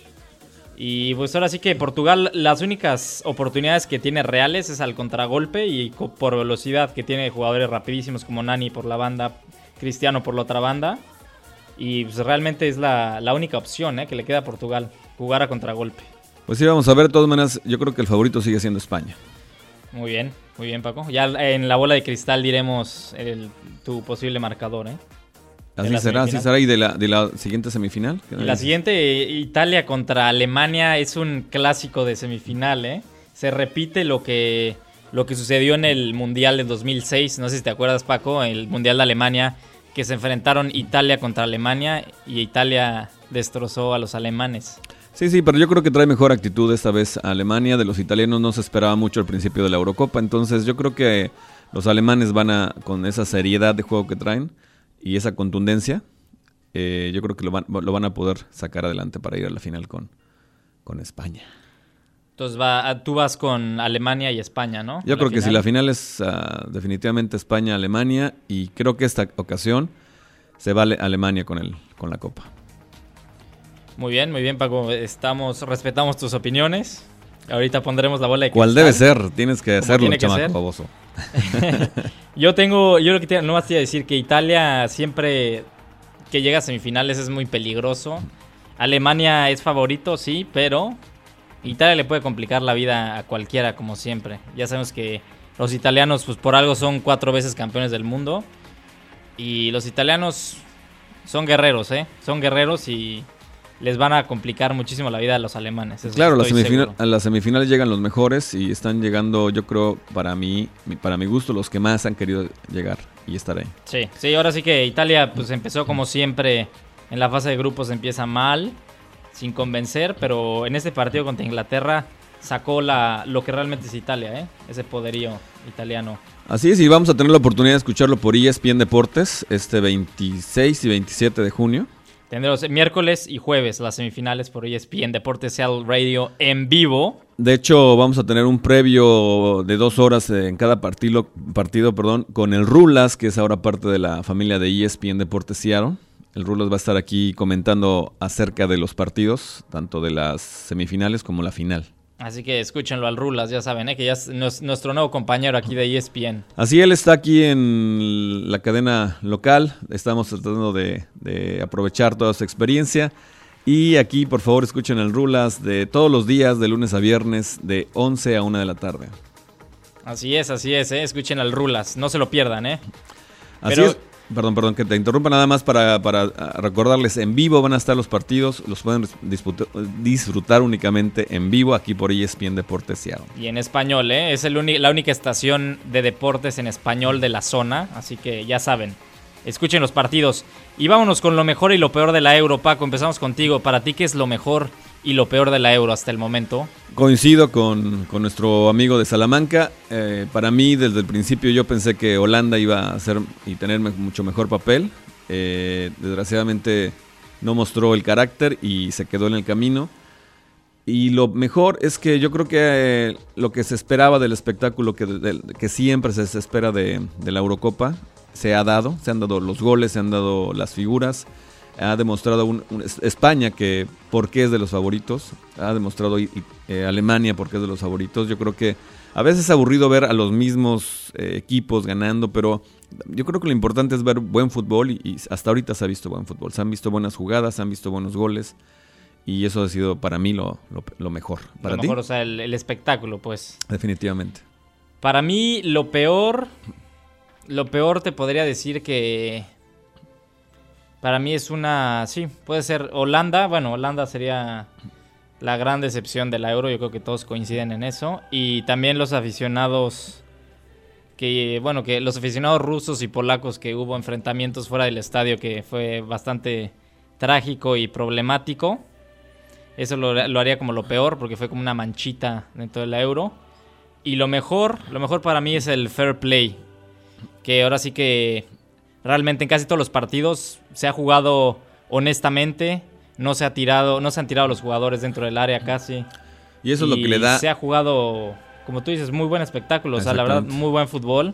Speaker 1: Y pues ahora sí que Portugal, las únicas oportunidades que tiene reales es al contragolpe y co- por velocidad, que tiene jugadores rapidísimos como Nani por la banda, Cristiano por la otra banda. Y pues realmente es la, la única opción, ¿eh?, que le queda a Portugal, jugar a contragolpe.
Speaker 5: Pues sí, vamos a ver. De todas maneras, yo creo que el favorito sigue siendo España.
Speaker 1: Muy bien, muy bien, Paco. Ya en la bola de cristal diremos el, tu posible marcador, ¿eh?
Speaker 5: Así
Speaker 1: la
Speaker 5: será, así
Speaker 1: semifinal.
Speaker 5: será. ¿Y de la, de la siguiente semifinal?
Speaker 1: Y la siguiente, Italia contra Alemania, es un clásico de semifinal, ¿eh? Se repite lo que, lo que sucedió en el Mundial de dos mil seis. No sé si te acuerdas, Paco, el Mundial de Alemania, que se enfrentaron Italia contra Alemania y Italia destrozó a los alemanes.
Speaker 5: Sí, sí, pero yo creo que trae mejor actitud esta vez a Alemania. De los italianos no se esperaba mucho al principio de la Eurocopa. Entonces yo creo que los alemanes van a, con esa seriedad de juego que traen y esa contundencia, eh, yo creo que lo van, lo van a poder sacar adelante para ir a la final con, con España.
Speaker 1: Entonces va, tú vas con Alemania y España, ¿no?
Speaker 5: Yo
Speaker 1: En
Speaker 5: creo que si
Speaker 1: final.
Speaker 5: la final es uh, definitivamente España-Alemania, y creo que esta ocasión se va Ale- Alemania con, el, con la Copa.
Speaker 1: Muy bien, muy bien, Paco. Estamos, respetamos tus opiniones. Ahorita pondremos la bola de
Speaker 5: ¿Cuál
Speaker 1: cristal.
Speaker 5: debe ser? Tienes que
Speaker 1: Como
Speaker 5: hacerlo,
Speaker 1: tiene que
Speaker 5: chamaco
Speaker 1: ser.
Speaker 5: baboso.
Speaker 1: Yo tengo, yo lo que te, no más te iba a decir que Italia siempre que llega a semifinales es muy peligroso. Alemania es favorito, sí, pero Italia le puede complicar la vida a cualquiera, como siempre. Ya sabemos que los italianos, pues por algo son cuatro veces campeones del mundo. Y los italianos son guerreros, ¿eh? Son guerreros y les van a complicar muchísimo la vida a los alemanes. Eso
Speaker 5: Claro, las
Speaker 1: estoy
Speaker 5: semifinal-
Speaker 1: seguro.
Speaker 5: a las semifinales llegan los mejores y están llegando, yo creo, para mí, mi- para mi gusto, los que más han querido llegar y estar ahí.
Speaker 1: Sí, sí, ahora sí que Italia pues empezó como siempre en la fase de grupos, empieza mal, sin convencer, pero en este partido contra Inglaterra sacó la, lo que realmente es Italia, ¿eh? Ese poderío italiano.
Speaker 5: Así es, y vamos a tener la oportunidad de escucharlo por E S P N Deportes este veintiséis y veintisiete de junio.
Speaker 1: Tendremos miércoles y jueves las semifinales por E S P N Deportes Seattle Radio en vivo.
Speaker 5: De hecho, vamos a tener un previo de dos horas en cada partido, partido perdón, con el Rulas, que es ahora parte de la familia de E S P N Deportes Seattle. El Rulas va a estar aquí comentando acerca de los partidos, tanto de las semifinales como la final.
Speaker 1: Así que escúchenlo al Rulas, ya saben, ¿eh? Que ya es nos- nuestro nuevo compañero aquí de E S P N.
Speaker 5: Así él está aquí en la cadena local, estamos tratando de, de aprovechar toda su experiencia. Y aquí, por favor, escuchen el Rulas de todos los días, de lunes a viernes, de once a una de la tarde.
Speaker 1: Así es, así es, ¿eh? Escuchen al Rulas, no se lo pierdan, ¿eh?
Speaker 5: Así
Speaker 1: Pero-
Speaker 5: es. Perdón, perdón, que te interrumpa nada más para, para ah, recordarles, en vivo van a estar los partidos, los pueden disputa- disfrutar únicamente en vivo aquí por E S P N Deportes Seattle.
Speaker 1: Y en español, ¿eh? Es el uni- la única estación de deportes en español de la zona, así que ya saben, escuchen los partidos. Y vámonos con lo mejor y lo peor de la Euro, Paco. Empezamos contigo. Para ti, ¿qué es lo mejor y lo peor de la Euro hasta el momento?
Speaker 5: Coincido con, con nuestro amigo de Salamanca. Eh, para mí, desde el principio, yo pensé que Holanda iba a hacer y tener me- mucho mejor papel. Eh, desgraciadamente no mostró el carácter y se quedó en el camino. Y lo mejor es que yo creo que eh, lo que se esperaba del espectáculo que, de- que siempre se se espera de, de la Eurocopa se ha dado. Se han dado los goles, se han dado las figuras. Ha demostrado un, un- España que por qué es de los favoritos. Ha demostrado y- y, eh, Alemania por qué es de los favoritos. Yo creo que a veces es aburrido ver a los mismos eh, equipos ganando, pero yo creo que lo importante es ver buen fútbol y, y hasta ahorita se ha visto buen fútbol. Se han visto buenas jugadas, se han visto buenos goles y eso ha sido para mí lo, lo, lo mejor. ¿Para
Speaker 1: lo
Speaker 5: ti?
Speaker 1: mejor, o sea, el, el espectáculo, pues.
Speaker 5: Definitivamente.
Speaker 1: Para mí, lo peor. Lo peor te podría decir que. Para mí es una. Sí, puede ser Holanda. Bueno, Holanda sería la gran decepción de la Euro. Yo creo que todos coinciden en eso. Y también los aficionados. Que, bueno, que los aficionados rusos y polacos que hubo enfrentamientos fuera del estadio que fue bastante trágico y problemático. Eso lo, lo haría como lo peor porque fue como una manchita dentro de la Euro. Y lo mejor, lo mejor para mí es el fair play. Que ahora sí que realmente en casi todos los partidos se ha jugado honestamente. No se ha tirado, no se han tirado los jugadores dentro del área casi.
Speaker 5: Y eso es lo que le da...
Speaker 1: Se ha jugado, como tú dices, muy buen espectáculo. O sea, la verdad,
Speaker 5: Exactamente.
Speaker 1: muy buen fútbol.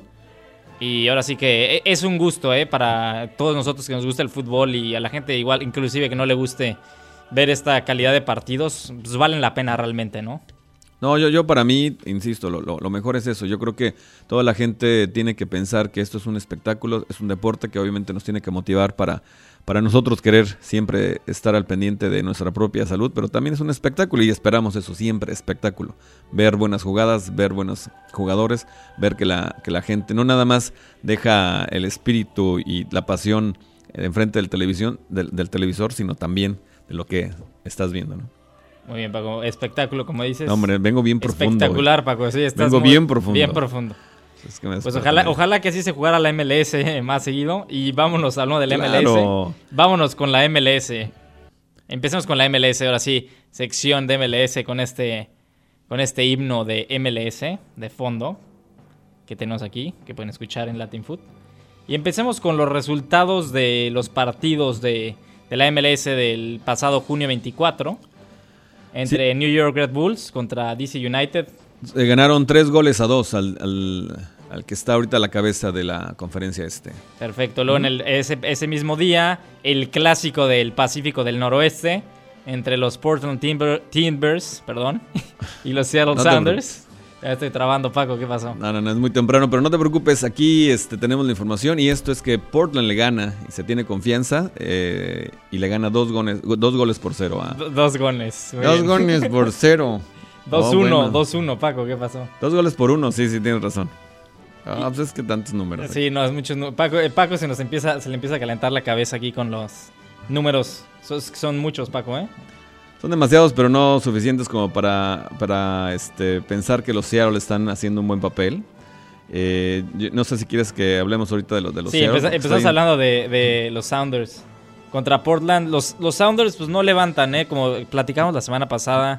Speaker 1: Y ahora sí que e- es un gusto, ¿eh? Para todos nosotros que nos gusta el fútbol y a la gente igual, inclusive que no le guste ver esta calidad de partidos, pues valen la pena realmente, ¿no?
Speaker 5: No, yo, yo para mí, insisto, lo, lo, lo mejor es eso. Yo creo que toda la gente tiene que pensar que esto es un espectáculo, es un deporte que obviamente nos tiene que motivar para, para nosotros querer siempre estar al pendiente de nuestra propia salud, pero también es un espectáculo y esperamos eso, siempre espectáculo. Ver buenas jugadas, ver buenos jugadores, ver que la, que la gente no nada más deja el espíritu y la pasión enfrente del, televisión, del, del televisor, sino también de lo que estás viendo, ¿no?
Speaker 1: Muy bien, Paco. Espectáculo, como dices.
Speaker 5: No, hombre, vengo bien profundo.
Speaker 1: Espectacular, Paco. Sí, estás
Speaker 5: Vengo
Speaker 1: muy-
Speaker 5: bien profundo.
Speaker 1: Bien profundo.
Speaker 5: Es que me
Speaker 1: Pues
Speaker 5: desperté.
Speaker 1: ojalá, ojalá que así se jugara la M L S más seguido. Y vámonos al uno de la M L S.
Speaker 5: Claro.
Speaker 1: Vámonos con la M L S. Empecemos con la M L S, ahora sí. Sección de M L S con este, con este himno de M L S de fondo que tenemos aquí, que pueden escuchar en Latin Food. Y empecemos con los resultados de los partidos de, de la M L S del pasado junio veinticuatro. Entre New York Red Bulls contra D C United.
Speaker 5: Eh, ganaron tres goles a dos al, al, al que está ahorita a la cabeza de la conferencia este.
Speaker 1: Perfecto. Luego en el, ese, ese mismo día, el clásico del Pacífico del Noroeste entre los Portland Timber, Timbers perdón, y los Seattle
Speaker 5: No te
Speaker 1: Sounders. Ya estoy trabando, Paco, ¿qué pasó?
Speaker 5: No, no, no, es muy temprano, pero no te preocupes, aquí este, tenemos la información y esto es que Portland le gana y se tiene confianza eh, y le gana dos goles, dos goles por cero. A...
Speaker 1: Do- dos goles. Muy
Speaker 5: Dos
Speaker 1: bien.
Speaker 5: goles por cero.
Speaker 1: dos
Speaker 5: Oh,
Speaker 1: uno,
Speaker 5: bueno.
Speaker 1: dos uno, Paco, ¿qué pasó?
Speaker 5: Dos goles por uno, sí, sí, tienes razón. Ah, pues es que tantos números.
Speaker 1: Sí, no, es mucho. nu- Paco, eh, Paco se nos empieza, se le empieza a calentar la cabeza aquí con los, números. Son, son muchos, Paco, ¿eh?
Speaker 5: Son demasiados, pero no suficientes como para, para este, pensar que los Seattle están haciendo un buen papel. Eh, yo, no sé si quieres que hablemos ahorita de los, de los
Speaker 1: sí,
Speaker 5: Seattle.
Speaker 1: Sí, empezamos
Speaker 5: estoy...
Speaker 1: hablando de, de los Sounders. Contra Portland, los, los Sounders pues no levantan, ¿eh? Como platicamos la semana pasada.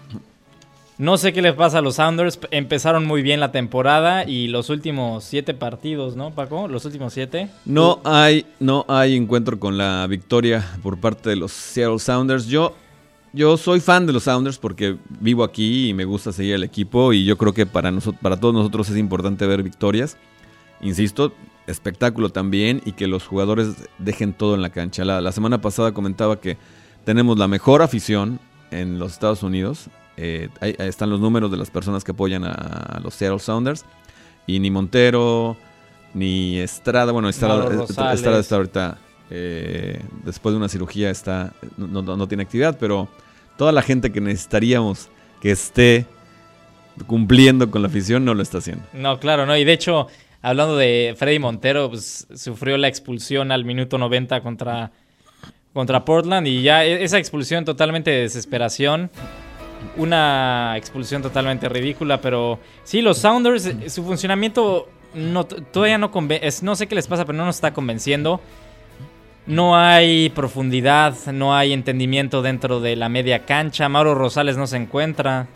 Speaker 1: No sé qué les pasa a los Sounders. Empezaron muy bien la temporada y los últimos siete partidos, ¿no, Paco? Los últimos siete.
Speaker 5: No hay, no hay encuentro con la victoria por parte de los Seattle Sounders. Yo, yo soy fan de los Sounders porque vivo aquí y me gusta seguir el equipo. Y yo creo que para, nosotros, para todos nosotros es importante ver victorias. Insisto, espectáculo también y que los jugadores dejen todo en la cancha. La, la semana pasada comentaba que tenemos la mejor afición en los Estados Unidos. Eh, ahí, ahí están los números de las personas que apoyan a, a los Seattle Sounders. Y ni Montero, ni Estrada. Bueno, Estrada, Estrada está ahorita, eh, después de una cirugía, está no, no, no tiene actividad. Pero toda la gente que necesitaríamos que esté cumpliendo con la afición no lo está haciendo.
Speaker 1: No, claro, no. Y de hecho, hablando de Freddy Montero, pues sufrió la expulsión al minuto noventa contra, contra Portland. Y ya esa expulsión totalmente de desesperación. Una expulsión totalmente ridícula, pero sí, los Sounders, su funcionamiento no, todavía no convence, no sé qué les pasa, pero no nos está convenciendo. No hay profundidad, no hay entendimiento dentro de la media cancha. Mauro Rosales no se encuentra.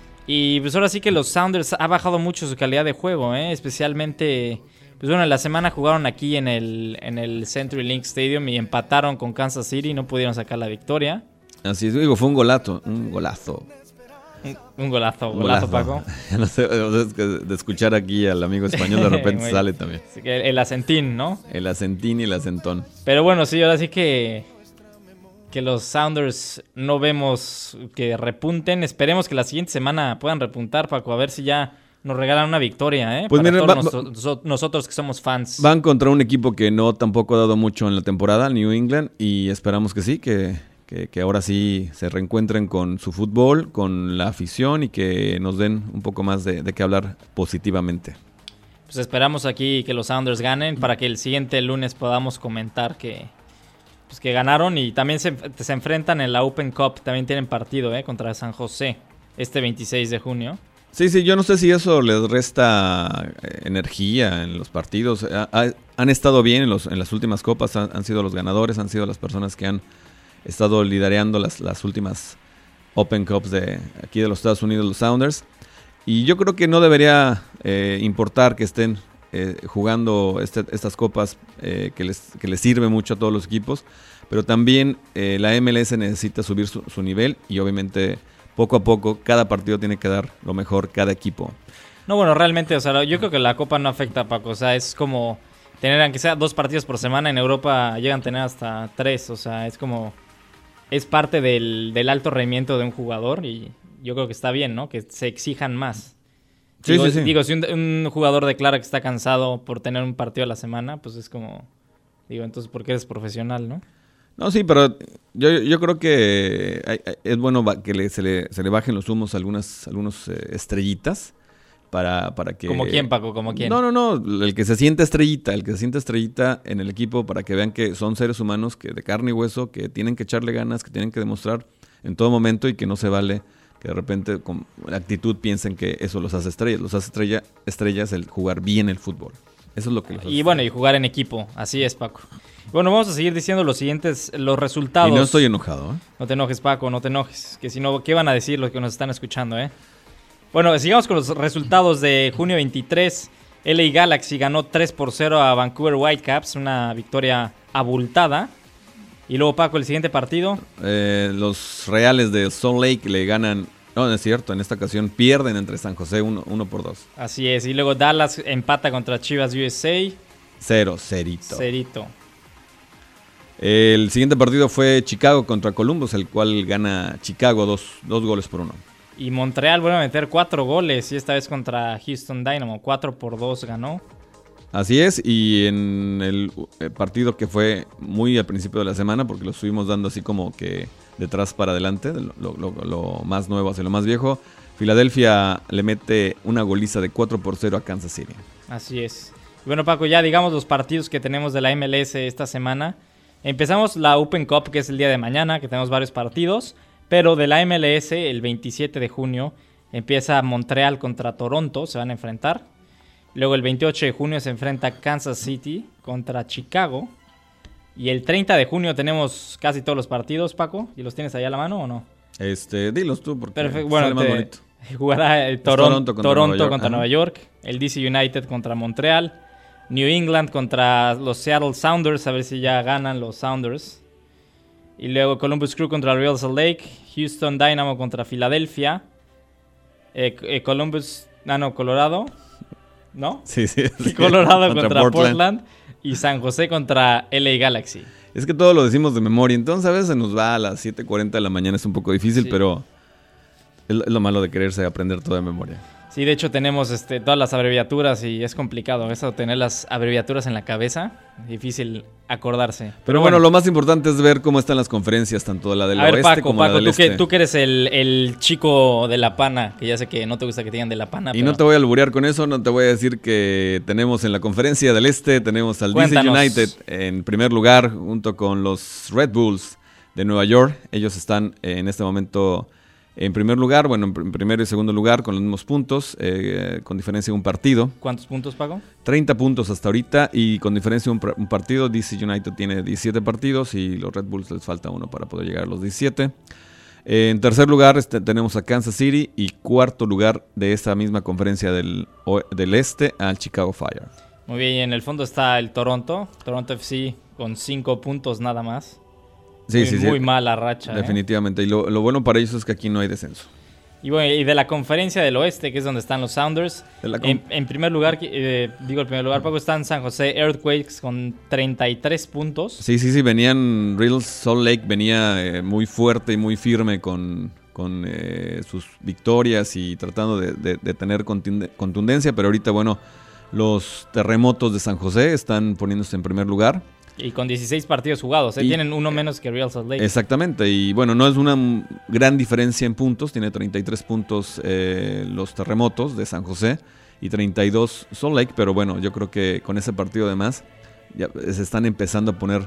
Speaker 1: Y pues ahora sí que los Sounders ha bajado mucho su calidad de juego, ¿eh? Especialmente, pues bueno, en la semana jugaron aquí en el, en el CenturyLink Stadium y empataron con Kansas City y no pudieron sacar la victoria.
Speaker 5: Así es, digo, fue un golazo, un golazo.
Speaker 1: Un, un golazo, un golazo, Paco.
Speaker 5: No sé, de escuchar aquí al amigo español de repente sale también.
Speaker 1: El, el acentín, ¿no?
Speaker 5: El acentín y el acentón.
Speaker 1: Pero bueno, sí, ahora sí que, que los Sounders no vemos que repunten. Esperemos que la siguiente semana puedan repuntar, Paco, a ver si ya nos regalan una victoria, ¿eh? Pues para miren, todos va, nos, va, nosotros que somos fans.
Speaker 5: Van contra un equipo que no tampoco ha dado mucho en la temporada, New England, y esperamos que sí, que... Que, que ahora sí se reencuentren con su fútbol, con la afición y que nos den un poco más de, de qué hablar positivamente.
Speaker 1: Pues esperamos aquí que los Sounders ganen para que el siguiente lunes podamos comentar que, pues que ganaron y también se, se enfrentan en la Open Cup, también tienen partido ¿eh? contra San José este veintiséis de junio.
Speaker 5: Sí, sí, yo no sé si eso les resta energía en los partidos. Ha, ha, han estado bien en, los, en las últimas copas, han, han sido los ganadores, han sido las personas que han estado liderando las, las últimas Open Cups de aquí de los Estados Unidos, los Sounders. Y yo creo que no debería eh, importar que estén eh, jugando este, estas copas eh, que, les, que les sirve mucho a todos los equipos. Pero también eh, la M L S necesita subir su, su nivel y obviamente poco a poco cada partido tiene que dar lo mejor cada equipo.
Speaker 1: No, bueno, realmente, o sea, yo creo que la copa no afecta, Paco. O sea, es como tener, aunque sea dos partidos por semana, en Europa llegan a tener hasta tres. O sea, es como... Es parte del, del alto rendimiento de un jugador y yo creo que está bien, ¿no? Que se exijan más.
Speaker 5: Sí,
Speaker 1: digo,
Speaker 5: sí, sí.
Speaker 1: Digo, si un, un jugador declara que está cansado por tener un partido a la semana, pues es como... Digo, entonces, ¿por qué eres profesional, no?
Speaker 5: No, sí, pero yo, yo creo que hay, hay, es bueno que le, se, le, se le bajen los humos a algunas algunos, eh, estrellitas. Para, para que...
Speaker 1: ¿Como quién, Paco? ¿Como quién?
Speaker 5: No, no, no. El que se siente estrellita, el que se siente estrellita en el equipo para que vean que son seres humanos que de carne y hueso, que tienen que echarle ganas, que tienen que demostrar en todo momento y que no se vale que de repente con actitud piensen que eso los hace estrellas. Los hace estrella, estrellas el jugar bien el fútbol. Eso es lo que los hace.
Speaker 1: Y bueno, y jugar en equipo. Así es, Paco. Bueno, vamos a seguir diciendo los siguientes, los resultados.
Speaker 5: Y no estoy enojado, ¿eh?
Speaker 1: No te enojes, Paco, no te enojes. Que si no, ¿qué van a decir los que nos están escuchando, eh? Bueno, sigamos con los resultados de junio veintitrés. L A Galaxy ganó tres por cero a Vancouver Whitecaps, una victoria abultada. Y luego, Paco, el siguiente partido.
Speaker 5: Eh, los Reales de Salt Lake le ganan... No, no es cierto, en esta ocasión pierden entre San José uno, uno por dos.
Speaker 1: Así es, y luego Dallas empata contra Chivas U S A.
Speaker 5: Cero, cerito.
Speaker 1: Cerito.
Speaker 5: El siguiente partido fue Chicago contra Columbus, el cual gana Chicago dos, dos goles por uno.
Speaker 1: Y Montreal vuelve a meter cuatro goles y esta vez contra Houston Dynamo. Cuatro por dos ganó.
Speaker 5: Así es, y en el partido que fue muy al principio de la semana, porque lo estuvimos dando así como que detrás para adelante, lo, lo, lo más nuevo hacia lo más viejo, Filadelfia le mete una goliza de cuatro por cero a Kansas City.
Speaker 1: Así es. Y bueno, Paco, ya digamos los partidos que tenemos de la M L S esta semana. Empezamos la Open Cup, que es el día de mañana, que tenemos varios partidos. Pero de la M L S, el veintisiete de junio, empieza Montreal contra Toronto, se van a enfrentar. Luego el veintiocho de junio se enfrenta Kansas City contra Chicago. Y el treinta de junio tenemos casi todos los partidos, Paco. ¿Y los tienes ahí a la mano o no?
Speaker 5: Este, dilos tú, porque
Speaker 1: Perfecto. Bueno,
Speaker 5: sale más
Speaker 1: te-
Speaker 5: bonito.
Speaker 1: jugará el
Speaker 5: Es
Speaker 1: Toron-
Speaker 5: Toronto contra
Speaker 1: Toronto
Speaker 5: Nueva York,
Speaker 1: contra
Speaker 5: ajá.
Speaker 1: Nueva York. El D C United contra Montreal. New England contra los Seattle Sounders, a ver si ya ganan los Sounders. Y luego Columbus Crew contra Real Salt Lake. Houston Dynamo contra Filadelfia. Eh, eh, Columbus, ah no, Colorado, ¿no?
Speaker 5: Sí, sí. sí.
Speaker 1: Colorado contra, Portland. Y San José contra L A Galaxy.
Speaker 5: Es que todo lo decimos de memoria, entonces a veces se nos va a las siete cuarenta de la mañana, es un poco difícil,
Speaker 1: Sí.
Speaker 5: pero es lo- es lo malo de quererse aprender todo de memoria.
Speaker 1: Sí, de hecho tenemos este, todas las abreviaturas y es complicado eso, tener las abreviaturas en la cabeza, difícil acordarse.
Speaker 5: Pero bueno, lo más importante es ver cómo están las conferencias, tanto la del
Speaker 1: a ver,
Speaker 5: oeste
Speaker 1: Paco,
Speaker 5: como
Speaker 1: Paco,
Speaker 5: la del
Speaker 1: tú,
Speaker 5: este.
Speaker 1: que, tú que eres el, el chico de la pana, que ya sé que no te gusta que te digan de la pana,
Speaker 5: Y
Speaker 1: pero
Speaker 5: no te voy a alburear con eso, no te voy a decir que tenemos en la conferencia del este, tenemos al D C
Speaker 1: Cuéntanos.
Speaker 5: United en primer lugar, junto con los Red Bulls de Nueva York. Ellos están eh, en este momento en primer lugar, bueno, en pr- en primero y segundo lugar con los mismos puntos, eh, con diferencia de un partido.
Speaker 1: ¿cuántos puntos, Paco?
Speaker 5: treinta puntos hasta ahorita y con diferencia de un, pr- un partido. D C United tiene diecisiete partidos y los Red Bulls les falta uno para poder llegar a los diecisiete. Eh, en tercer lugar este, tenemos a Kansas City y cuarto lugar de esta misma conferencia del, o- del este al Chicago Fire.
Speaker 1: Muy bien, y en el fondo está el Toronto, Toronto F C con cinco puntos nada más.
Speaker 5: Sí,
Speaker 1: muy,
Speaker 5: sí, sí.
Speaker 1: muy mala racha. ¿eh?
Speaker 5: Definitivamente. Y lo, lo bueno para ellos es que aquí no hay descenso.
Speaker 1: Y bueno, y de la conferencia del oeste, que es donde están los Sounders,
Speaker 5: De la con-
Speaker 1: en, en primer lugar, eh, digo el primer lugar, Paco, están San José Earthquakes con treinta y tres puntos.
Speaker 5: Sí, sí, sí. Venían. Real Salt Lake venía eh, muy fuerte y muy firme con, con eh, sus victorias y tratando de, de- de tener contunde- contundencia. Pero ahorita, bueno, los terremotos de San José están poniéndose en primer lugar.
Speaker 1: Y con dieciséis partidos jugados, ¿eh?
Speaker 5: Y-
Speaker 1: Tienen uno menos que Real Salt Lake.
Speaker 5: Exactamente, y bueno, no es una m- gran diferencia en puntos, tiene treinta y tres puntos eh, los terremotos de San José y treinta y dos Salt Lake, pero bueno, yo creo que con ese partido además ya se están empezando a poner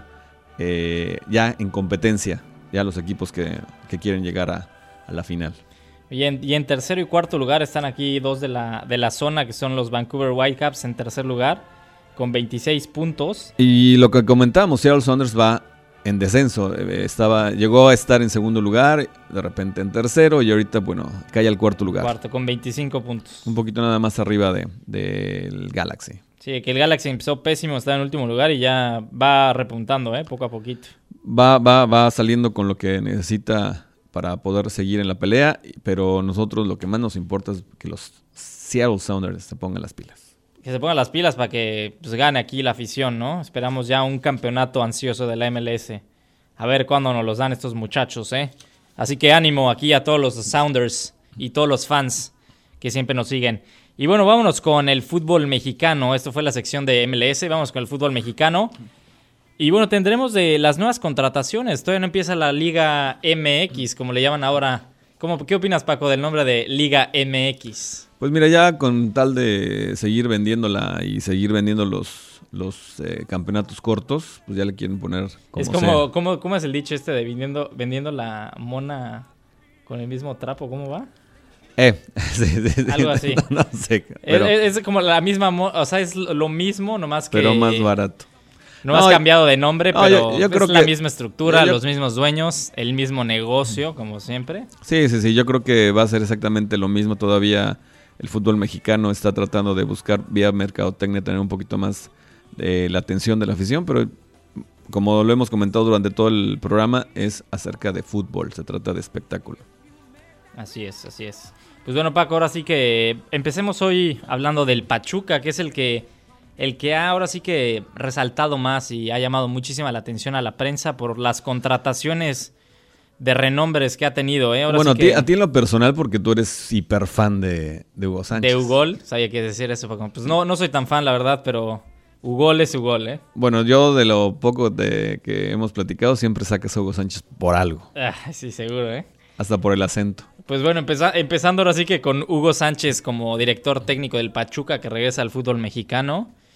Speaker 5: eh, ya en competencia ya los equipos que, que quieren llegar a, a la final.
Speaker 1: Y en, y en tercero y cuarto lugar están aquí dos de la, de la zona, que son los Vancouver Whitecaps en tercer lugar, con veintiséis puntos.
Speaker 5: Y lo que comentábamos, Seattle Sounders va en descenso, eh, estaba, llegó a estar en segundo lugar, de repente en tercero y ahorita, bueno, cae al cuarto lugar.
Speaker 1: Cuarto, con veinticinco puntos.
Speaker 5: Un poquito nada más arriba de, del Galaxy.
Speaker 1: Sí, que el Galaxy empezó pésimo, está en último lugar y ya va repuntando, ¿eh? Poco a poquito.
Speaker 5: Va, va, va saliendo con lo que necesita para poder seguir en la pelea, pero nosotros lo que más nos importa es que los Seattle Sounders se pongan las pilas.
Speaker 1: Que se pongan las pilas para que pues, gane aquí la afición, ¿no? Esperamos ya un campeonato ansioso de la M L S. A ver cuándo nos los dan estos muchachos, ¿eh? Así que ánimo aquí a todos los Sounders y todos los fans que siempre nos siguen. Y bueno, vámonos con el fútbol mexicano. Esto fue la sección de M L S. Vamos con el fútbol mexicano. Y bueno, tendremos de las nuevas contrataciones. Todavía no empieza la Liga M X, como le llaman ahora. ¿Cómo, ¿Qué opinas, Paco, del nombre de Liga M X?
Speaker 5: Pues mira, ya con tal de seguir vendiéndola y seguir vendiendo los, los eh, campeonatos cortos, pues ya le quieren poner como
Speaker 1: es como,
Speaker 5: sea.
Speaker 1: ¿cómo, ¿Cómo es el dicho este de vendiendo, vendiendo la mona con el mismo trapo? ¿Cómo va?
Speaker 5: Eh, sí, sí, sí.
Speaker 1: Algo así.
Speaker 5: No, no sé, pero,
Speaker 1: es, es como la misma, mo- o sea, es lo mismo, nomás que...
Speaker 5: pero más barato.
Speaker 1: No has
Speaker 5: No,
Speaker 1: cambiado de nombre,
Speaker 5: no,
Speaker 1: pero
Speaker 5: yo- yo
Speaker 1: es
Speaker 5: creo
Speaker 1: la
Speaker 5: que-
Speaker 1: misma estructura,
Speaker 5: yo- yo-
Speaker 1: los mismos dueños, el mismo negocio, como siempre.
Speaker 5: Sí, sí, sí, yo creo que va a ser exactamente lo mismo. Todavía el fútbol mexicano está tratando de buscar vía mercadotecnia tener un poquito más de la atención de la afición, pero como lo hemos comentado durante todo el programa, es acerca de fútbol, se trata de espectáculo.
Speaker 1: Así es, así es. Pues bueno, Paco, ahora sí que empecemos hoy hablando del Pachuca, que es el que, el que ha ahora sí que resaltado más y ha llamado muchísima la atención a la prensa por las contrataciones de renombres que ha tenido. ¿eh? Ahora
Speaker 5: bueno,
Speaker 1: sí
Speaker 5: a, ti,
Speaker 1: que
Speaker 5: a ti en lo personal, porque tú eres hiper fan de, de Hugo Sánchez.
Speaker 1: de Ugol, sabía que decir eso, Paco. Pues no, no soy tan fan, la verdad, pero Ugol es Ugol, ¿eh?
Speaker 5: Bueno, yo de lo poco de que hemos platicado, siempre sacas a Hugo Sánchez por algo,
Speaker 1: Ah, sí, seguro, ¿eh?
Speaker 5: hasta por el acento.
Speaker 1: Pues bueno, empeza- empezando ahora sí que con Hugo Sánchez como director técnico del Pachuca, que regresa al fútbol mexicano.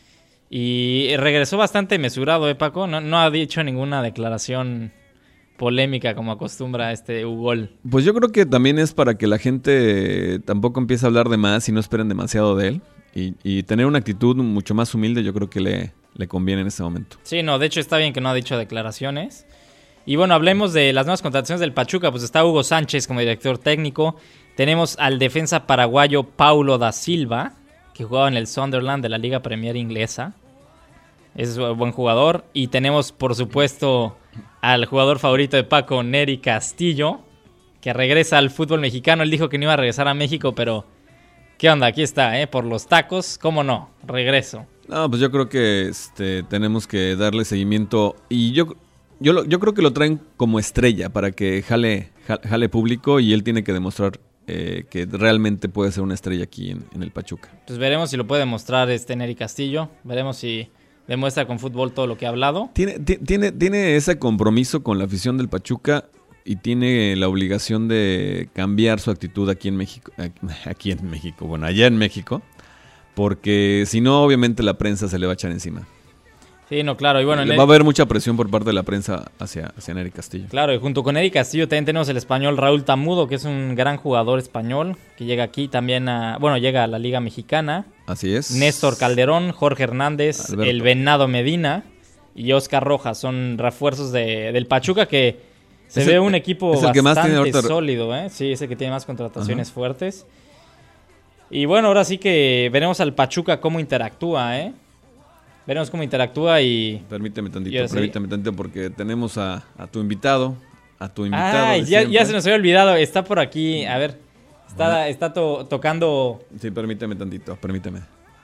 Speaker 1: Y regresó bastante mesurado, ¿eh, Paco? No, no ha dicho ninguna declaración polémica como acostumbra este Ugol.
Speaker 5: Pues yo creo que también es para que la gente tampoco empiece a hablar de más y no esperen demasiado de él. Y, y tener una actitud mucho más humilde yo creo que le, le conviene en este momento.
Speaker 1: Sí, no, de hecho está bien que no ha dicho declaraciones. Y bueno, hablemos de las nuevas contrataciones del Pachuca. Pues está Hugo Sánchez como director técnico. Tenemos al defensa paraguayo Paulo da Silva, que jugaba en el Sunderland de la Liga Premier Inglesa. Es un buen jugador. Y tenemos, por supuesto, al jugador favorito de Paco, Nery Castillo, que regresa al fútbol mexicano. Él dijo que no iba a regresar a México, pero ¿qué onda? Aquí está, ¿eh? Por los tacos, ¿cómo no? Regreso.
Speaker 5: No, pues yo creo que este, tenemos que darle seguimiento. Y yo, yo, lo- yo creo que lo traen como estrella para que jale, ja- jale público y él tiene que demostrar eh, que realmente puede ser una estrella aquí en, en el Pachuca.
Speaker 1: Pues veremos si lo puede demostrar este Nery Castillo. Veremos si demuestra con fútbol todo lo que ha hablado.
Speaker 5: Tiene, ti- tiene, tiene ese compromiso con la afición del Pachuca y tiene la obligación de cambiar su actitud aquí en México. Aquí en México, bueno, allá en México. Porque si no, obviamente la prensa se le va a echar encima.
Speaker 1: Sí, no, claro. Y bueno,
Speaker 5: Le
Speaker 1: Nery-
Speaker 5: va a haber mucha presión por parte de la prensa hacia, hacia Nery Castillo.
Speaker 1: Claro, y junto con Nery Castillo también tenemos el español Raúl Tamudo, que es un gran jugador español, que llega aquí también a, bueno, llega a la Liga Mexicana.
Speaker 5: Así es.
Speaker 1: Néstor Calderón, Jorge Hernández,
Speaker 5: Alberto.
Speaker 1: el Venado Medina y Oscar Rojas son refuerzos de, del Pachuca, que se
Speaker 5: Es
Speaker 1: ve
Speaker 5: el-
Speaker 1: un equipo
Speaker 5: es el que más
Speaker 1: bastante
Speaker 5: tiene ahorita-
Speaker 1: sólido, ¿eh? Sí, es el que tiene más contrataciones fuertes. Y bueno, ahora sí que veremos al Pachuca cómo interactúa, ¿eh? Veremos cómo interactúa y...
Speaker 5: Permíteme tantito,
Speaker 1: Y ahora sí.
Speaker 5: permíteme tantito porque tenemos a, a tu invitado. A tu invitado.
Speaker 1: Ay,
Speaker 5: de
Speaker 1: ya,
Speaker 5: siempre.
Speaker 1: ya se nos había olvidado, está por aquí, a ver, está, está to- tocando...
Speaker 5: Sí, permíteme tantito, permíteme.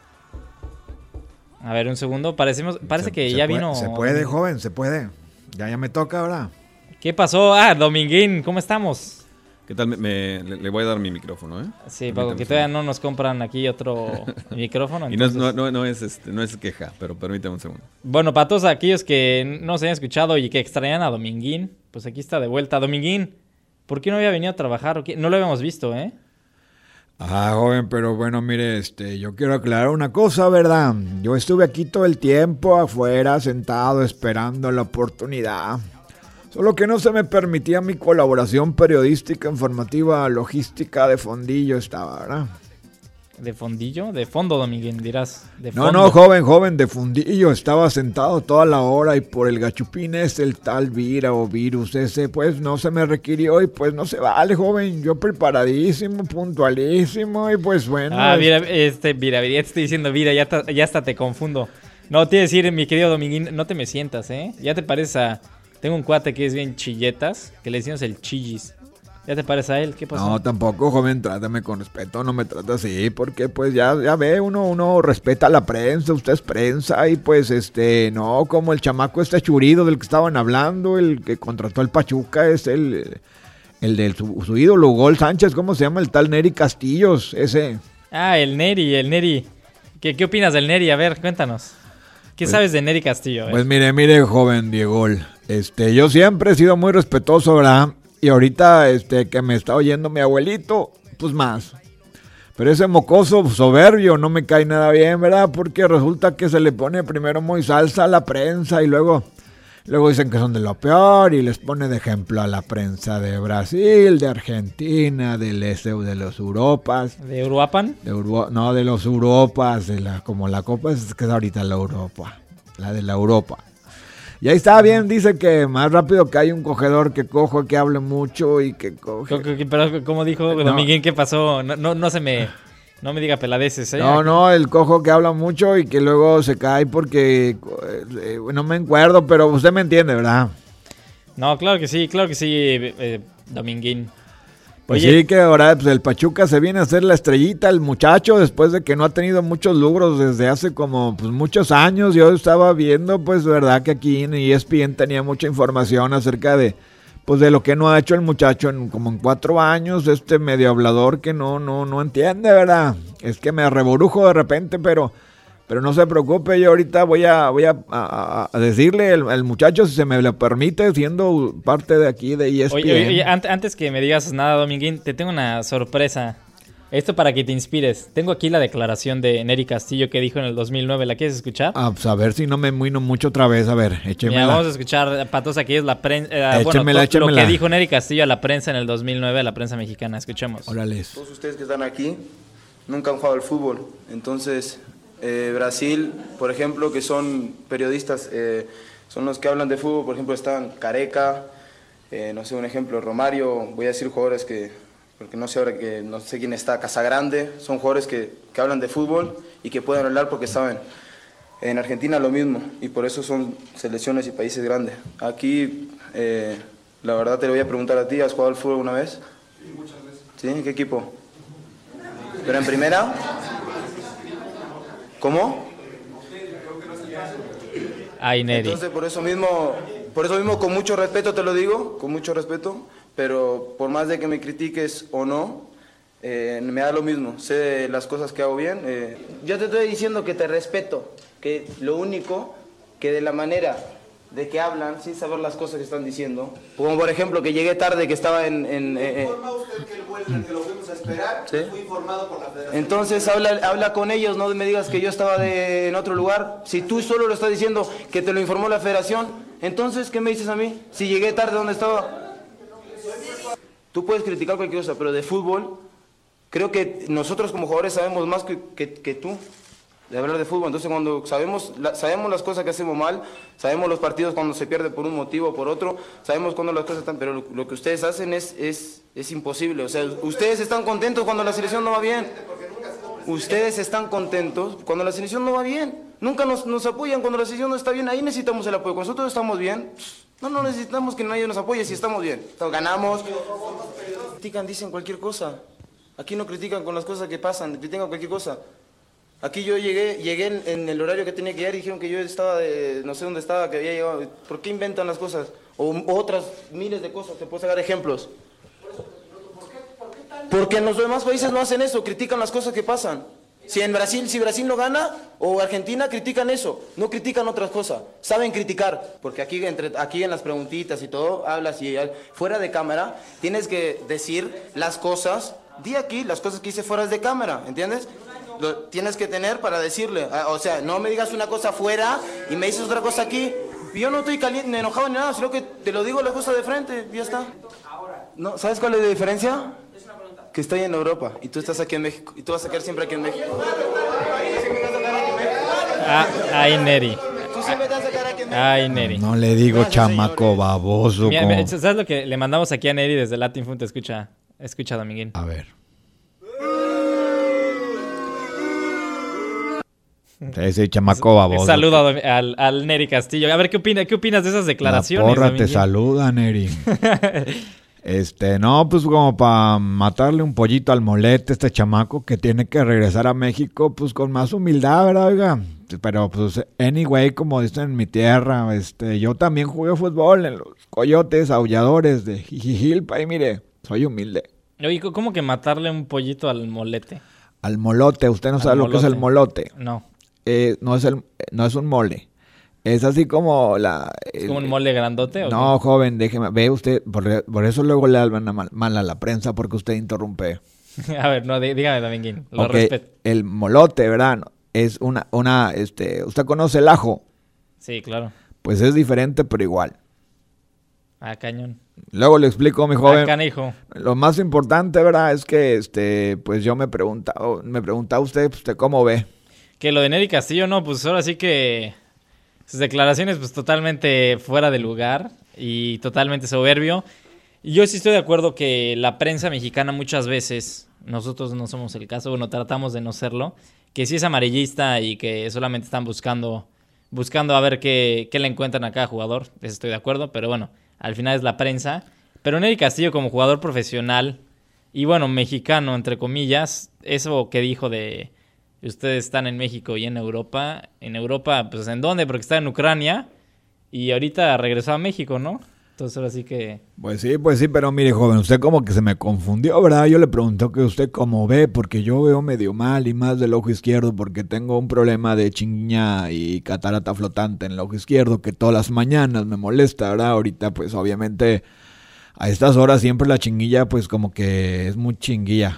Speaker 1: A ver, un segundo, parecemos, parece
Speaker 2: Se-
Speaker 1: que
Speaker 2: se
Speaker 1: ya
Speaker 2: puede-
Speaker 1: vino...
Speaker 2: Se puede, joven, se puede. Ya, ya me toca ahora.
Speaker 1: ¿Qué pasó? Ah, Dominguín, ¿cómo estamos?
Speaker 5: ¿Qué tal? Me, me- le, le voy a dar mi micrófono, ¿eh?
Speaker 1: Sí,
Speaker 5: Permítame
Speaker 1: Paco, que
Speaker 5: un
Speaker 1: todavía no nos compran aquí otro micrófono.
Speaker 5: Y no es,
Speaker 1: entonces-
Speaker 5: no, no, no es, este, no es queja, pero permítame un segundo.
Speaker 1: Bueno, para todos aquellos que no se hayan escuchado y que extrañan a Dominguín, pues aquí está de vuelta. Dominguín, ¿por qué no había venido a trabajar? ¿O qué? No lo habíamos visto, ¿eh?
Speaker 2: Ah, joven, pero bueno, mire, este, yo quiero aclarar una cosa, ¿verdad? Yo estuve aquí todo el tiempo afuera, sentado, esperando la oportunidad. Solo que no se me permitía mi colaboración periodística, informativa, logística de fondillo estaba, ¿verdad?
Speaker 1: ¿De fondillo? De fondo, Dominguín, dirás. De
Speaker 2: No,
Speaker 1: fondo.
Speaker 2: no, joven, joven, de fundillo. Estaba sentado toda la hora y por el gachupín es el tal vira o virus ese, pues no se me requirió y pues no se vale, joven. Yo preparadísimo, puntualísimo y pues bueno.
Speaker 1: Ah,
Speaker 2: es-
Speaker 1: mira, este, mira, ya te estoy diciendo, mira, ya, ta- ya hasta te confundo. No, te iba a decir, mi querido Dominguín, no te me sientas, ¿eh? Ya te pareces a... Tengo un cuate que es bien chilletas, que le decimos el chillis. ¿Ya te parece a él? ¿Qué pasó?
Speaker 2: No, tampoco, joven, trátame con respeto, no me trata así, porque pues ya, ya ve, uno, uno respeta a la prensa, usted es prensa y pues este, no, como el chamaco este churido del que estaban hablando, el que contrató al Pachuca, es el, el de su, su ídolo, Gol Sánchez, ¿cómo se llama? El tal Nery Castillos, ese.
Speaker 1: Ah, el Neri, el Neri. ¿Qué, qué opinas del Neri? A ver, cuéntanos. ¿Qué
Speaker 2: Pues-
Speaker 1: sabes de Neri Castillo? A ver.
Speaker 2: Pues mire, mire, joven Diego, este, yo siempre he sido muy respetuoso, ¿verdad? Y ahorita, este, que me está oyendo mi abuelito, pues más. Pero ese mocoso soberbio no me cae nada bien, ¿verdad? Porque resulta que se le pone primero muy salsa a la prensa y luego, luego dicen que son de lo peor y les pone de ejemplo a la prensa de Brasil, de Argentina, del este, de los Europas.
Speaker 1: ¿De Uruapan?
Speaker 2: De Uro- no, de los Europas, de la, como la Copa es que es ahorita la Europa, la de la Europa. Y ahí está bien, dice que más rápido que hay un cogedor que cojo, que hable mucho y que coge.
Speaker 1: Co- co- Pero, ¿cómo dijo
Speaker 2: No.
Speaker 1: Dominguín? ¿Qué pasó? No, no, no se me... No me diga peladeces, ¿eh?
Speaker 2: No, no, el cojo que habla mucho y que luego se cae porque eh, no me acuerdo, pero usted me entiende, ¿verdad?
Speaker 1: No, claro que sí, claro que sí, eh, eh, Dominguín.
Speaker 2: Pues
Speaker 1: Oye,
Speaker 2: sí, que ahora pues, el Pachuca se viene a hacer la estrellita, el muchacho, después de que no ha tenido muchos logros desde hace como pues, muchos años. Yo estaba viendo, pues, verdad que aquí en E S P N tenía mucha información acerca de, pues, de lo que no ha hecho el muchacho en como en cuatro años, este medio hablador que no, no, no entiende, ¿verdad? Es que me reborujo de repente, pero... Pero no se preocupe, yo ahorita voy a voy a, a- a decirle al, al muchacho, si se me lo permite, siendo parte de aquí de E S P N.
Speaker 1: oye, oye, oye, ant- antes que me digas nada, Dominguín, te tengo una sorpresa. Esto para que te inspires. Tengo aquí la declaración de Nery Castillo que dijo en el dos mil nueve. ¿La quieres escuchar?
Speaker 2: Ah, pues a ver si no me muino mucho otra vez. A ver, échemela.
Speaker 1: Mira, vamos a escuchar, Patos, aquí es la prensa. Eh, bueno,
Speaker 2: Échemela,
Speaker 1: to- lo
Speaker 2: échemela.
Speaker 1: que dijo Nery Castillo a la prensa en el dos mil nueve, a la prensa mexicana. Escuchemos.
Speaker 2: Órales.
Speaker 7: Todos ustedes que están aquí nunca han jugado al fútbol. Entonces, eh, Brasil, por ejemplo, que son periodistas, eh, son los que hablan de fútbol. Por ejemplo, están Careca, eh, no sé, un ejemplo, Romario. Voy a decir jugadores que, porque no sé ahora que no sé quién está, Casagrande. Son jugadores que, que hablan de fútbol y que pueden hablar porque saben. En Argentina lo mismo, y por eso son selecciones y países grandes. Aquí, eh, la verdad te lo voy a preguntar a ti, ¿has jugado al fútbol alguna vez? Sí, muchas veces. ¿Sí? ¿En qué equipo? ¿Pero en primera? ¿Cómo?
Speaker 1: Ay, Nery.
Speaker 7: Entonces, por eso mismo, por eso mismo, con mucho respeto te lo digo, con mucho respeto, pero por más de que me critiques o no, eh, me da lo mismo, sé las cosas que hago bien. Eh. Yo te estoy diciendo que te respeto, que lo único que de la manera de que hablan sin saber las cosas que están diciendo, como por ejemplo que llegué tarde, que estaba en... en eh, eh.
Speaker 8: ¿Informa usted que el vuelo que lo fuimos a esperar
Speaker 7: ¿Sí?
Speaker 8: fue informado por la Federación?
Speaker 7: Entonces habla, habla con ellos, no me digas que yo estaba de, en otro lugar. Si tú solo lo estás diciendo que te lo informó la Federación, entonces ¿qué me dices a mí? Si llegué tarde, ¿dónde estaba? Tú puedes criticar cualquier cosa, pero de fútbol, creo que nosotros como jugadores sabemos más que, que, que tú de hablar de fútbol. Entonces cuando sabemos, la, sabemos las cosas que hacemos mal, sabemos los partidos cuando se pierde por un motivo o por otro, sabemos cuando las cosas están, pero lo, lo que ustedes hacen es, es, es imposible. O sea, ustedes están contentos cuando la selección no va bien. Ustedes están contentos cuando la selección no va bien. Nunca nos, nos apoyan cuando la selección no está bien. Ahí necesitamos el apoyo. Cuando nosotros estamos bien, no, no necesitamos que nadie nos apoye si estamos bien. Entonces, ganamos. Critican, dicen cualquier cosa. Aquí no critican con las cosas que pasan, critican cualquier cosa. Aquí yo llegué, llegué en, en el horario que tenía que llegar y dijeron que yo estaba de, no sé dónde estaba, que había llegado. ¿Por qué inventan las cosas? O, o otras miles de cosas, te puedo sacar ejemplos. Porque en los demás países no hacen eso, critican las cosas que pasan. Si en Brasil, si Brasil no gana, o Argentina, critican eso, no critican otras cosas, saben criticar. Porque aquí, entre, aquí en las preguntitas y todo, hablas y fuera de cámara, tienes que decir las cosas, di aquí las cosas que hice fuera de cámara, ¿entiendes? Lo tienes que tener para decirle, o sea, no me digas una cosa fuera y me dices otra cosa aquí. Yo no estoy caliente, ni enojado ni nada, sino que te lo digo la cosa de frente, y ya está. No, ¿sabes cuál es la diferencia? Que estoy en Europa y tú estás aquí en México y tú vas a quedar siempre aquí en México.
Speaker 1: Ah, ay, Nery.
Speaker 7: Tú siempre te vas a quedar aquí en México.
Speaker 1: Ay, Nery.
Speaker 2: No le digo
Speaker 7: Gracias,
Speaker 2: chamaco
Speaker 7: señores.
Speaker 2: baboso.
Speaker 1: Mira,
Speaker 2: como-
Speaker 1: mira, ¿sabes lo que le mandamos aquí a Nery desde Latin Fun? Te escucha, escucha, Dominguín.
Speaker 2: A ver. Ese chamaco baboso.
Speaker 1: Saludo a Dom- al, al Nery Castillo. A ver, ¿qué, opina, ¿qué opinas de esas declaraciones?
Speaker 2: La porra te
Speaker 1: Dominguín?
Speaker 2: saluda, Neri. Este, no, pues como para matarle un pollito al molete este chamaco que tiene que regresar a México, pues con más humildad, ¿verdad, oiga? Pero pues, anyway, como dicen en mi tierra, este, yo también jugué fútbol en los Coyotes Aulladores de Jijijilpa y mire, soy humilde.
Speaker 1: Oye, ¿cómo que matarle un pollito al molete?
Speaker 2: Al molote, usted no
Speaker 1: Al
Speaker 2: sabe lo que es el
Speaker 1: molote.
Speaker 2: molote.
Speaker 1: No,
Speaker 2: Eh, no es el, no es un mole. Es así como la...
Speaker 1: ¿es
Speaker 2: el-
Speaker 1: como un mole grandote o
Speaker 2: No, joven, déjeme. Ve usted, por, por eso luego le hablan a mal, mal a la prensa porque usted interrumpe.
Speaker 1: qué? A ver, no, dí- dígame, Dominguín. Lo
Speaker 2: Ok,
Speaker 1: respeto.
Speaker 2: el molote, ¿verdad? Es una, una, este, ¿usted conoce el ajo?
Speaker 1: Sí, claro.
Speaker 2: Pues es diferente, pero igual.
Speaker 1: Ah, cañón.
Speaker 2: Luego le explico, mi
Speaker 1: Ah,
Speaker 2: joven.
Speaker 1: canijo.
Speaker 2: Lo más importante, ¿verdad? Es que, este, pues yo me preguntaba, me preguntaba usted, pues, ¿usted cómo ve?
Speaker 1: Que lo de Nery Castillo, no, pues ahora sí que sus declaraciones pues totalmente fuera de lugar y totalmente soberbio. Y yo sí estoy de acuerdo que la prensa mexicana muchas veces, nosotros no somos el caso, bueno, tratamos de no serlo, que sí es amarillista y que solamente están buscando, buscando a ver qué, qué le encuentran a cada jugador, eso estoy de acuerdo, pero bueno, al final es la prensa. Pero Nery Castillo como jugador profesional y bueno, mexicano, entre comillas, eso que dijo de... Ustedes están en México y en Europa. En Europa, pues ¿en dónde? Porque está en Ucrania. Y ahorita regresó a México, ¿no? Entonces ahora sí que...
Speaker 2: Pues sí, pues sí, pero mire, joven, usted como que se me confundió, ¿verdad? Yo le pregunté que usted cómo ve, porque yo veo medio mal y más del ojo izquierdo, porque tengo un problema de chinguiña y catarata flotante en el ojo izquierdo, que todas las mañanas me molesta, ¿verdad? Ahorita, pues obviamente, a estas horas siempre la chinguilla, pues como que es muy chinguilla.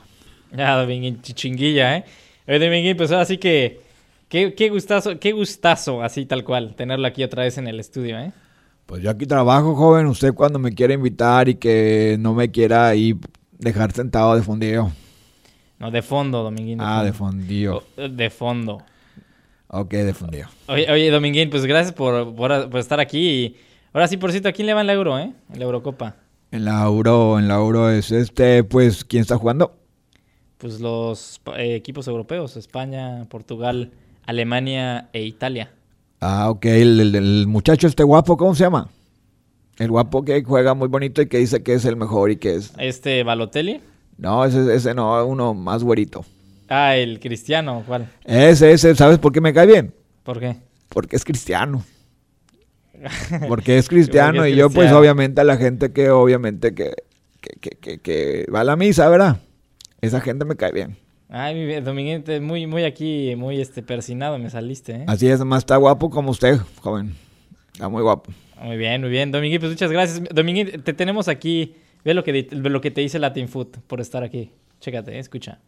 Speaker 1: Ya, Dominguín, chichinguilla, ¿eh? Oye, Dominguín, pues ahora sí que... Qué, qué gustazo, qué gustazo, así tal cual, tenerlo aquí otra vez en el estudio, ¿eh?
Speaker 2: Pues yo aquí trabajo, joven. Usted cuando me quiera invitar y que no me quiera ahí dejar sentado de fondillo.
Speaker 1: No, de fondo, Dominguín.
Speaker 2: Ah, de fondillo.
Speaker 1: Oh, de fondo.
Speaker 2: Ok, de fondillo.
Speaker 1: Oye, oye, Dominguín, pues gracias por, por, por estar aquí. Y ahora sí, por cierto, ¿a quién le va en la Euro, eh? En la Eurocopa.
Speaker 2: En la Euro, en la Euro es este, pues, ¿quién está jugando?
Speaker 1: Pues los eh, equipos europeos, España, Portugal, Alemania e Italia.
Speaker 2: Ah, ok, el, el, el muchacho este guapo, ¿cómo se llama? El guapo que juega muy bonito y que dice que es el mejor y que es...
Speaker 1: ¿Este Balotelli?
Speaker 2: No, ese, ese no, uno más güerito.
Speaker 1: Ah, el Cristiano, ¿cuál?
Speaker 2: Ese, ese, ¿sabes por qué me cae bien?
Speaker 1: ¿Por qué?
Speaker 2: Porque es cristiano. Porque es cristiano
Speaker 1: Porque es
Speaker 2: y yo pues
Speaker 1: cristiano.
Speaker 2: obviamente a la gente que obviamente que, que, que, que, que va a la misa, ¿verdad? Esa gente me cae bien.
Speaker 1: Ay, mi Dominguín, te- muy, muy aquí, muy este persinado me saliste, ¿eh?
Speaker 2: Así es, más está guapo como usted, joven. Está muy guapo.
Speaker 1: Muy bien, muy bien. Dominguín, pues muchas gracias. Dominguín, te tenemos aquí. Ve lo que, di- ve lo que te dice Latin Food por estar aquí. Chécate, eh, escucha.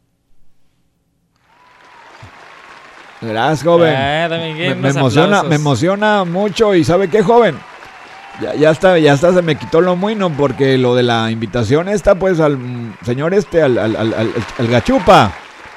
Speaker 2: Gracias, joven.
Speaker 1: Ah, Dominguín,
Speaker 2: me, me
Speaker 1: unos
Speaker 2: emociona,
Speaker 1: aplausos.
Speaker 2: me emociona mucho y ¿sabe qué, joven? Ya, ya está, ya está, se me quitó lo muino porque lo de la invitación esta, pues, al mm, señor este, al, al, al, al, al gachupa.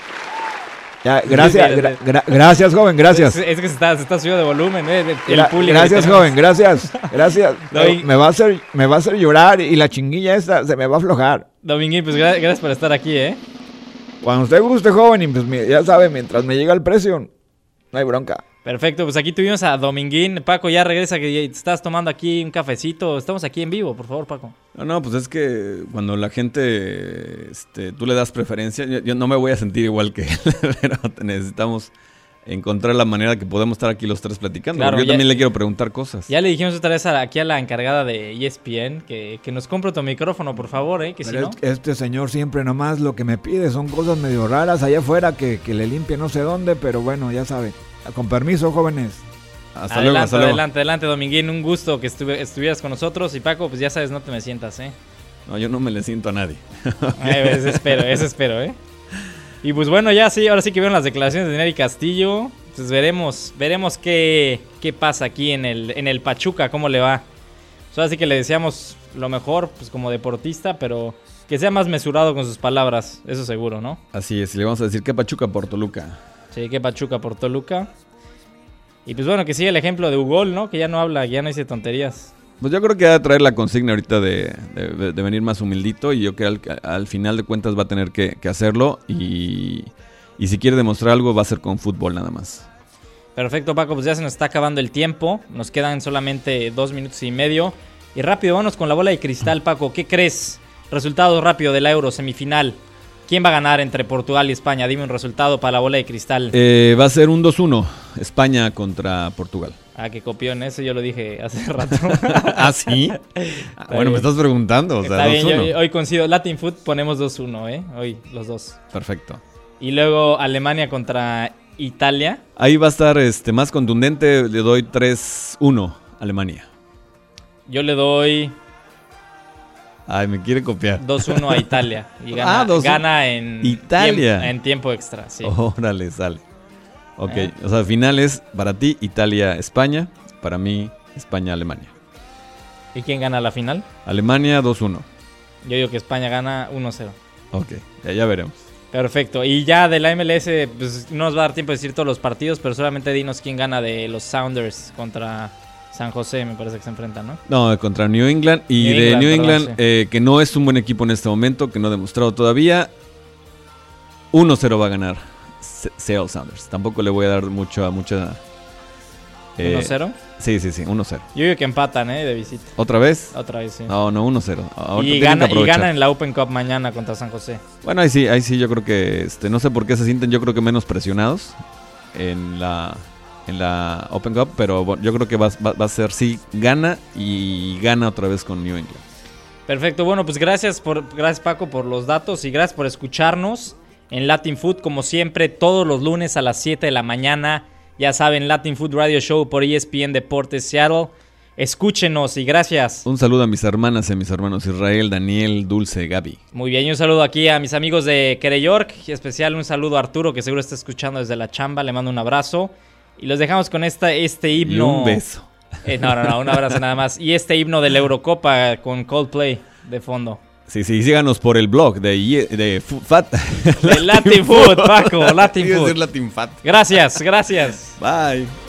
Speaker 2: Ya, gracias,
Speaker 1: Sí, sí,
Speaker 2: gra-
Speaker 1: sí.
Speaker 2: gra- gracias, joven, gracias.
Speaker 1: Es, es que se está, se está subiendo de volumen, eh. El
Speaker 2: Gra-
Speaker 1: público
Speaker 2: gracias,
Speaker 1: que tenemos.
Speaker 2: joven, gracias, gracias.
Speaker 1: No, y-
Speaker 2: me, va a hacer, me va a hacer llorar y la chinguilla esta se me va a aflojar.
Speaker 1: Dominguín, pues gra- gracias por estar aquí, eh.
Speaker 2: Cuando usted guste, joven, y pues mi- ya sabe, mientras me llega el precio, no hay bronca.
Speaker 1: Perfecto, pues aquí tuvimos a Dominguín. Paco, ya regresa, que ya estás tomando aquí un cafecito. Estamos aquí en vivo, por favor, Paco.
Speaker 5: No, no, pues es que cuando la gente, este, tú le das preferencia, yo, yo no me voy a sentir igual que él, pero necesitamos encontrar la manera que podemos estar aquí los tres platicando.
Speaker 1: Claro,
Speaker 5: porque yo
Speaker 1: ya-
Speaker 5: también le quiero preguntar cosas.
Speaker 1: Ya le dijimos otra vez a- aquí a la encargada de E S P N que, que nos compre tu micrófono, por favor, eh, que si
Speaker 2: Pero
Speaker 1: no...
Speaker 2: es- este señor siempre nomás lo que me pide son cosas medio raras allá afuera que, que le limpie no sé dónde, pero bueno, ya sabe. Con permiso, jóvenes.
Speaker 5: Hasta luego,
Speaker 1: adelante,
Speaker 5: hasta luego.
Speaker 1: adelante, adelante, Dominguín. Un gusto que estuve- estuvieras con nosotros. Y Paco, pues ya sabes, no te me sientas, ¿eh?
Speaker 5: No, yo no me le siento a nadie.
Speaker 1: Eh, Eso espero, eso espero, ¿eh? Y pues bueno, ya sí, ahora sí que vieron las declaraciones de Nery Castillo. Pues veremos, veremos qué, qué pasa aquí en el, en el Pachuca, cómo le va. Pues ahora sí que le deseamos lo mejor, pues como deportista, pero que sea más mesurado con sus palabras, eso seguro, ¿no?
Speaker 5: Así es, y le vamos a decir que Pachuca por Toluca.
Speaker 1: Sí, que Pachuca por Toluca. Y pues bueno, que siga el ejemplo de Ugol, ¿no? Que ya no habla, que ya no dice tonterías.
Speaker 5: Pues yo creo que va a traer la consigna ahorita de, de- de venir más humildito y yo creo que al, al final de cuentas va a tener que, que hacerlo y, y si quiere demostrar algo va a ser con fútbol nada más.
Speaker 1: Perfecto, Paco, pues ya se nos está acabando el tiempo. Nos quedan solamente dos minutos y medio. Y rápido, vámonos con la bola de cristal, Paco. ¿Qué crees? Resultado rápido de la Euro semifinal. ¿Quién va a ganar entre Portugal y España? Dime un resultado para la bola de cristal.
Speaker 5: Eh, va a ser un dos uno, España contra Portugal.
Speaker 1: Ah, qué copión, eso yo lo dije hace rato.
Speaker 5: ¿Ah, sí? Ah, bueno, me estás preguntando, o sea,
Speaker 1: Está bien,
Speaker 5: dos uno.
Speaker 1: yo- hoy coincido. Latin Food ponemos dos uno, ¿eh? Hoy, los dos.
Speaker 5: Perfecto.
Speaker 1: Y luego Alemania contra Italia.
Speaker 5: Ahí va a estar este más contundente, le doy tres uno, Alemania.
Speaker 1: Yo le doy
Speaker 5: Ay, me quiere copiar.
Speaker 1: dos uno a Italia. Y gana,
Speaker 5: Ah, dos uno.
Speaker 1: gana en,
Speaker 5: Italia.
Speaker 1: tiemp- en tiempo extra, sí.
Speaker 5: Órale, sale. Ok,
Speaker 1: Eh.
Speaker 5: o sea, finales para ti, Italia, España. Para mí, España, Alemania.
Speaker 1: ¿Y quién gana la final?
Speaker 5: Alemania dos uno.
Speaker 1: Yo digo que España gana uno cero.
Speaker 5: Ok, ya, ya veremos.
Speaker 1: Perfecto. Y ya de la M L S, pues no nos va a dar tiempo de decir todos los partidos, pero solamente dinos quién gana de los Sounders contra San José, me parece que se enfrentan, ¿no?
Speaker 5: No, contra New England. Y
Speaker 1: New
Speaker 5: de
Speaker 1: England,
Speaker 5: New
Speaker 1: perdón,
Speaker 5: England,
Speaker 1: sí.
Speaker 5: eh, que no es un buen equipo en este momento, que no ha demostrado todavía. uno cero va a ganar Se- Seattle Sounders. Tampoco le voy a dar mucho a mucha... eh,
Speaker 1: uno cero.
Speaker 5: Sí, sí, sí, uno cero.
Speaker 1: Yo digo que empatan, ¿eh? De visita.
Speaker 5: ¿Otra vez?
Speaker 1: Otra vez, sí.
Speaker 5: No, no, uno cero. Ahorita
Speaker 1: y,
Speaker 5: tienen que
Speaker 1: gana, y
Speaker 5: aprovechar.
Speaker 1: ganan en la Open Cup mañana contra San José.
Speaker 5: Bueno, ahí sí, ahí sí yo creo que este, no sé por qué se sienten, yo creo que menos presionados en la en la Open Cup, pero bueno, yo creo que va, va- va a ser sí, gana y gana otra vez con New England.
Speaker 1: Perfecto, bueno, pues gracias por gracias Paco por los datos y gracias por escucharnos en Latin Food, como siempre, todos los lunes a las siete de la mañana. Ya saben, Latin Food Radio Show por E S P N Deportes Seattle. Escúchenos y gracias.
Speaker 5: Un saludo a mis hermanas y a mis hermanos Israel, Daniel, Dulce, Gaby.
Speaker 1: Muy bien, y un saludo aquí a mis amigos de Quere York, y especial un saludo a Arturo, que seguro está escuchando desde la chamba, le mando un abrazo. Y los dejamos con esta, este himno.
Speaker 5: Y un beso.
Speaker 1: Eh, no, no, no, un abrazo nada más. Y este himno de la Eurocopa con Coldplay de fondo.
Speaker 5: Sí, sí, síganos por el blog de, de Fat.
Speaker 1: De Latin Food, Paco, Latin
Speaker 5: Iba a
Speaker 1: Food.
Speaker 5: decir Latin Fat.
Speaker 1: Gracias, gracias.
Speaker 5: Bye.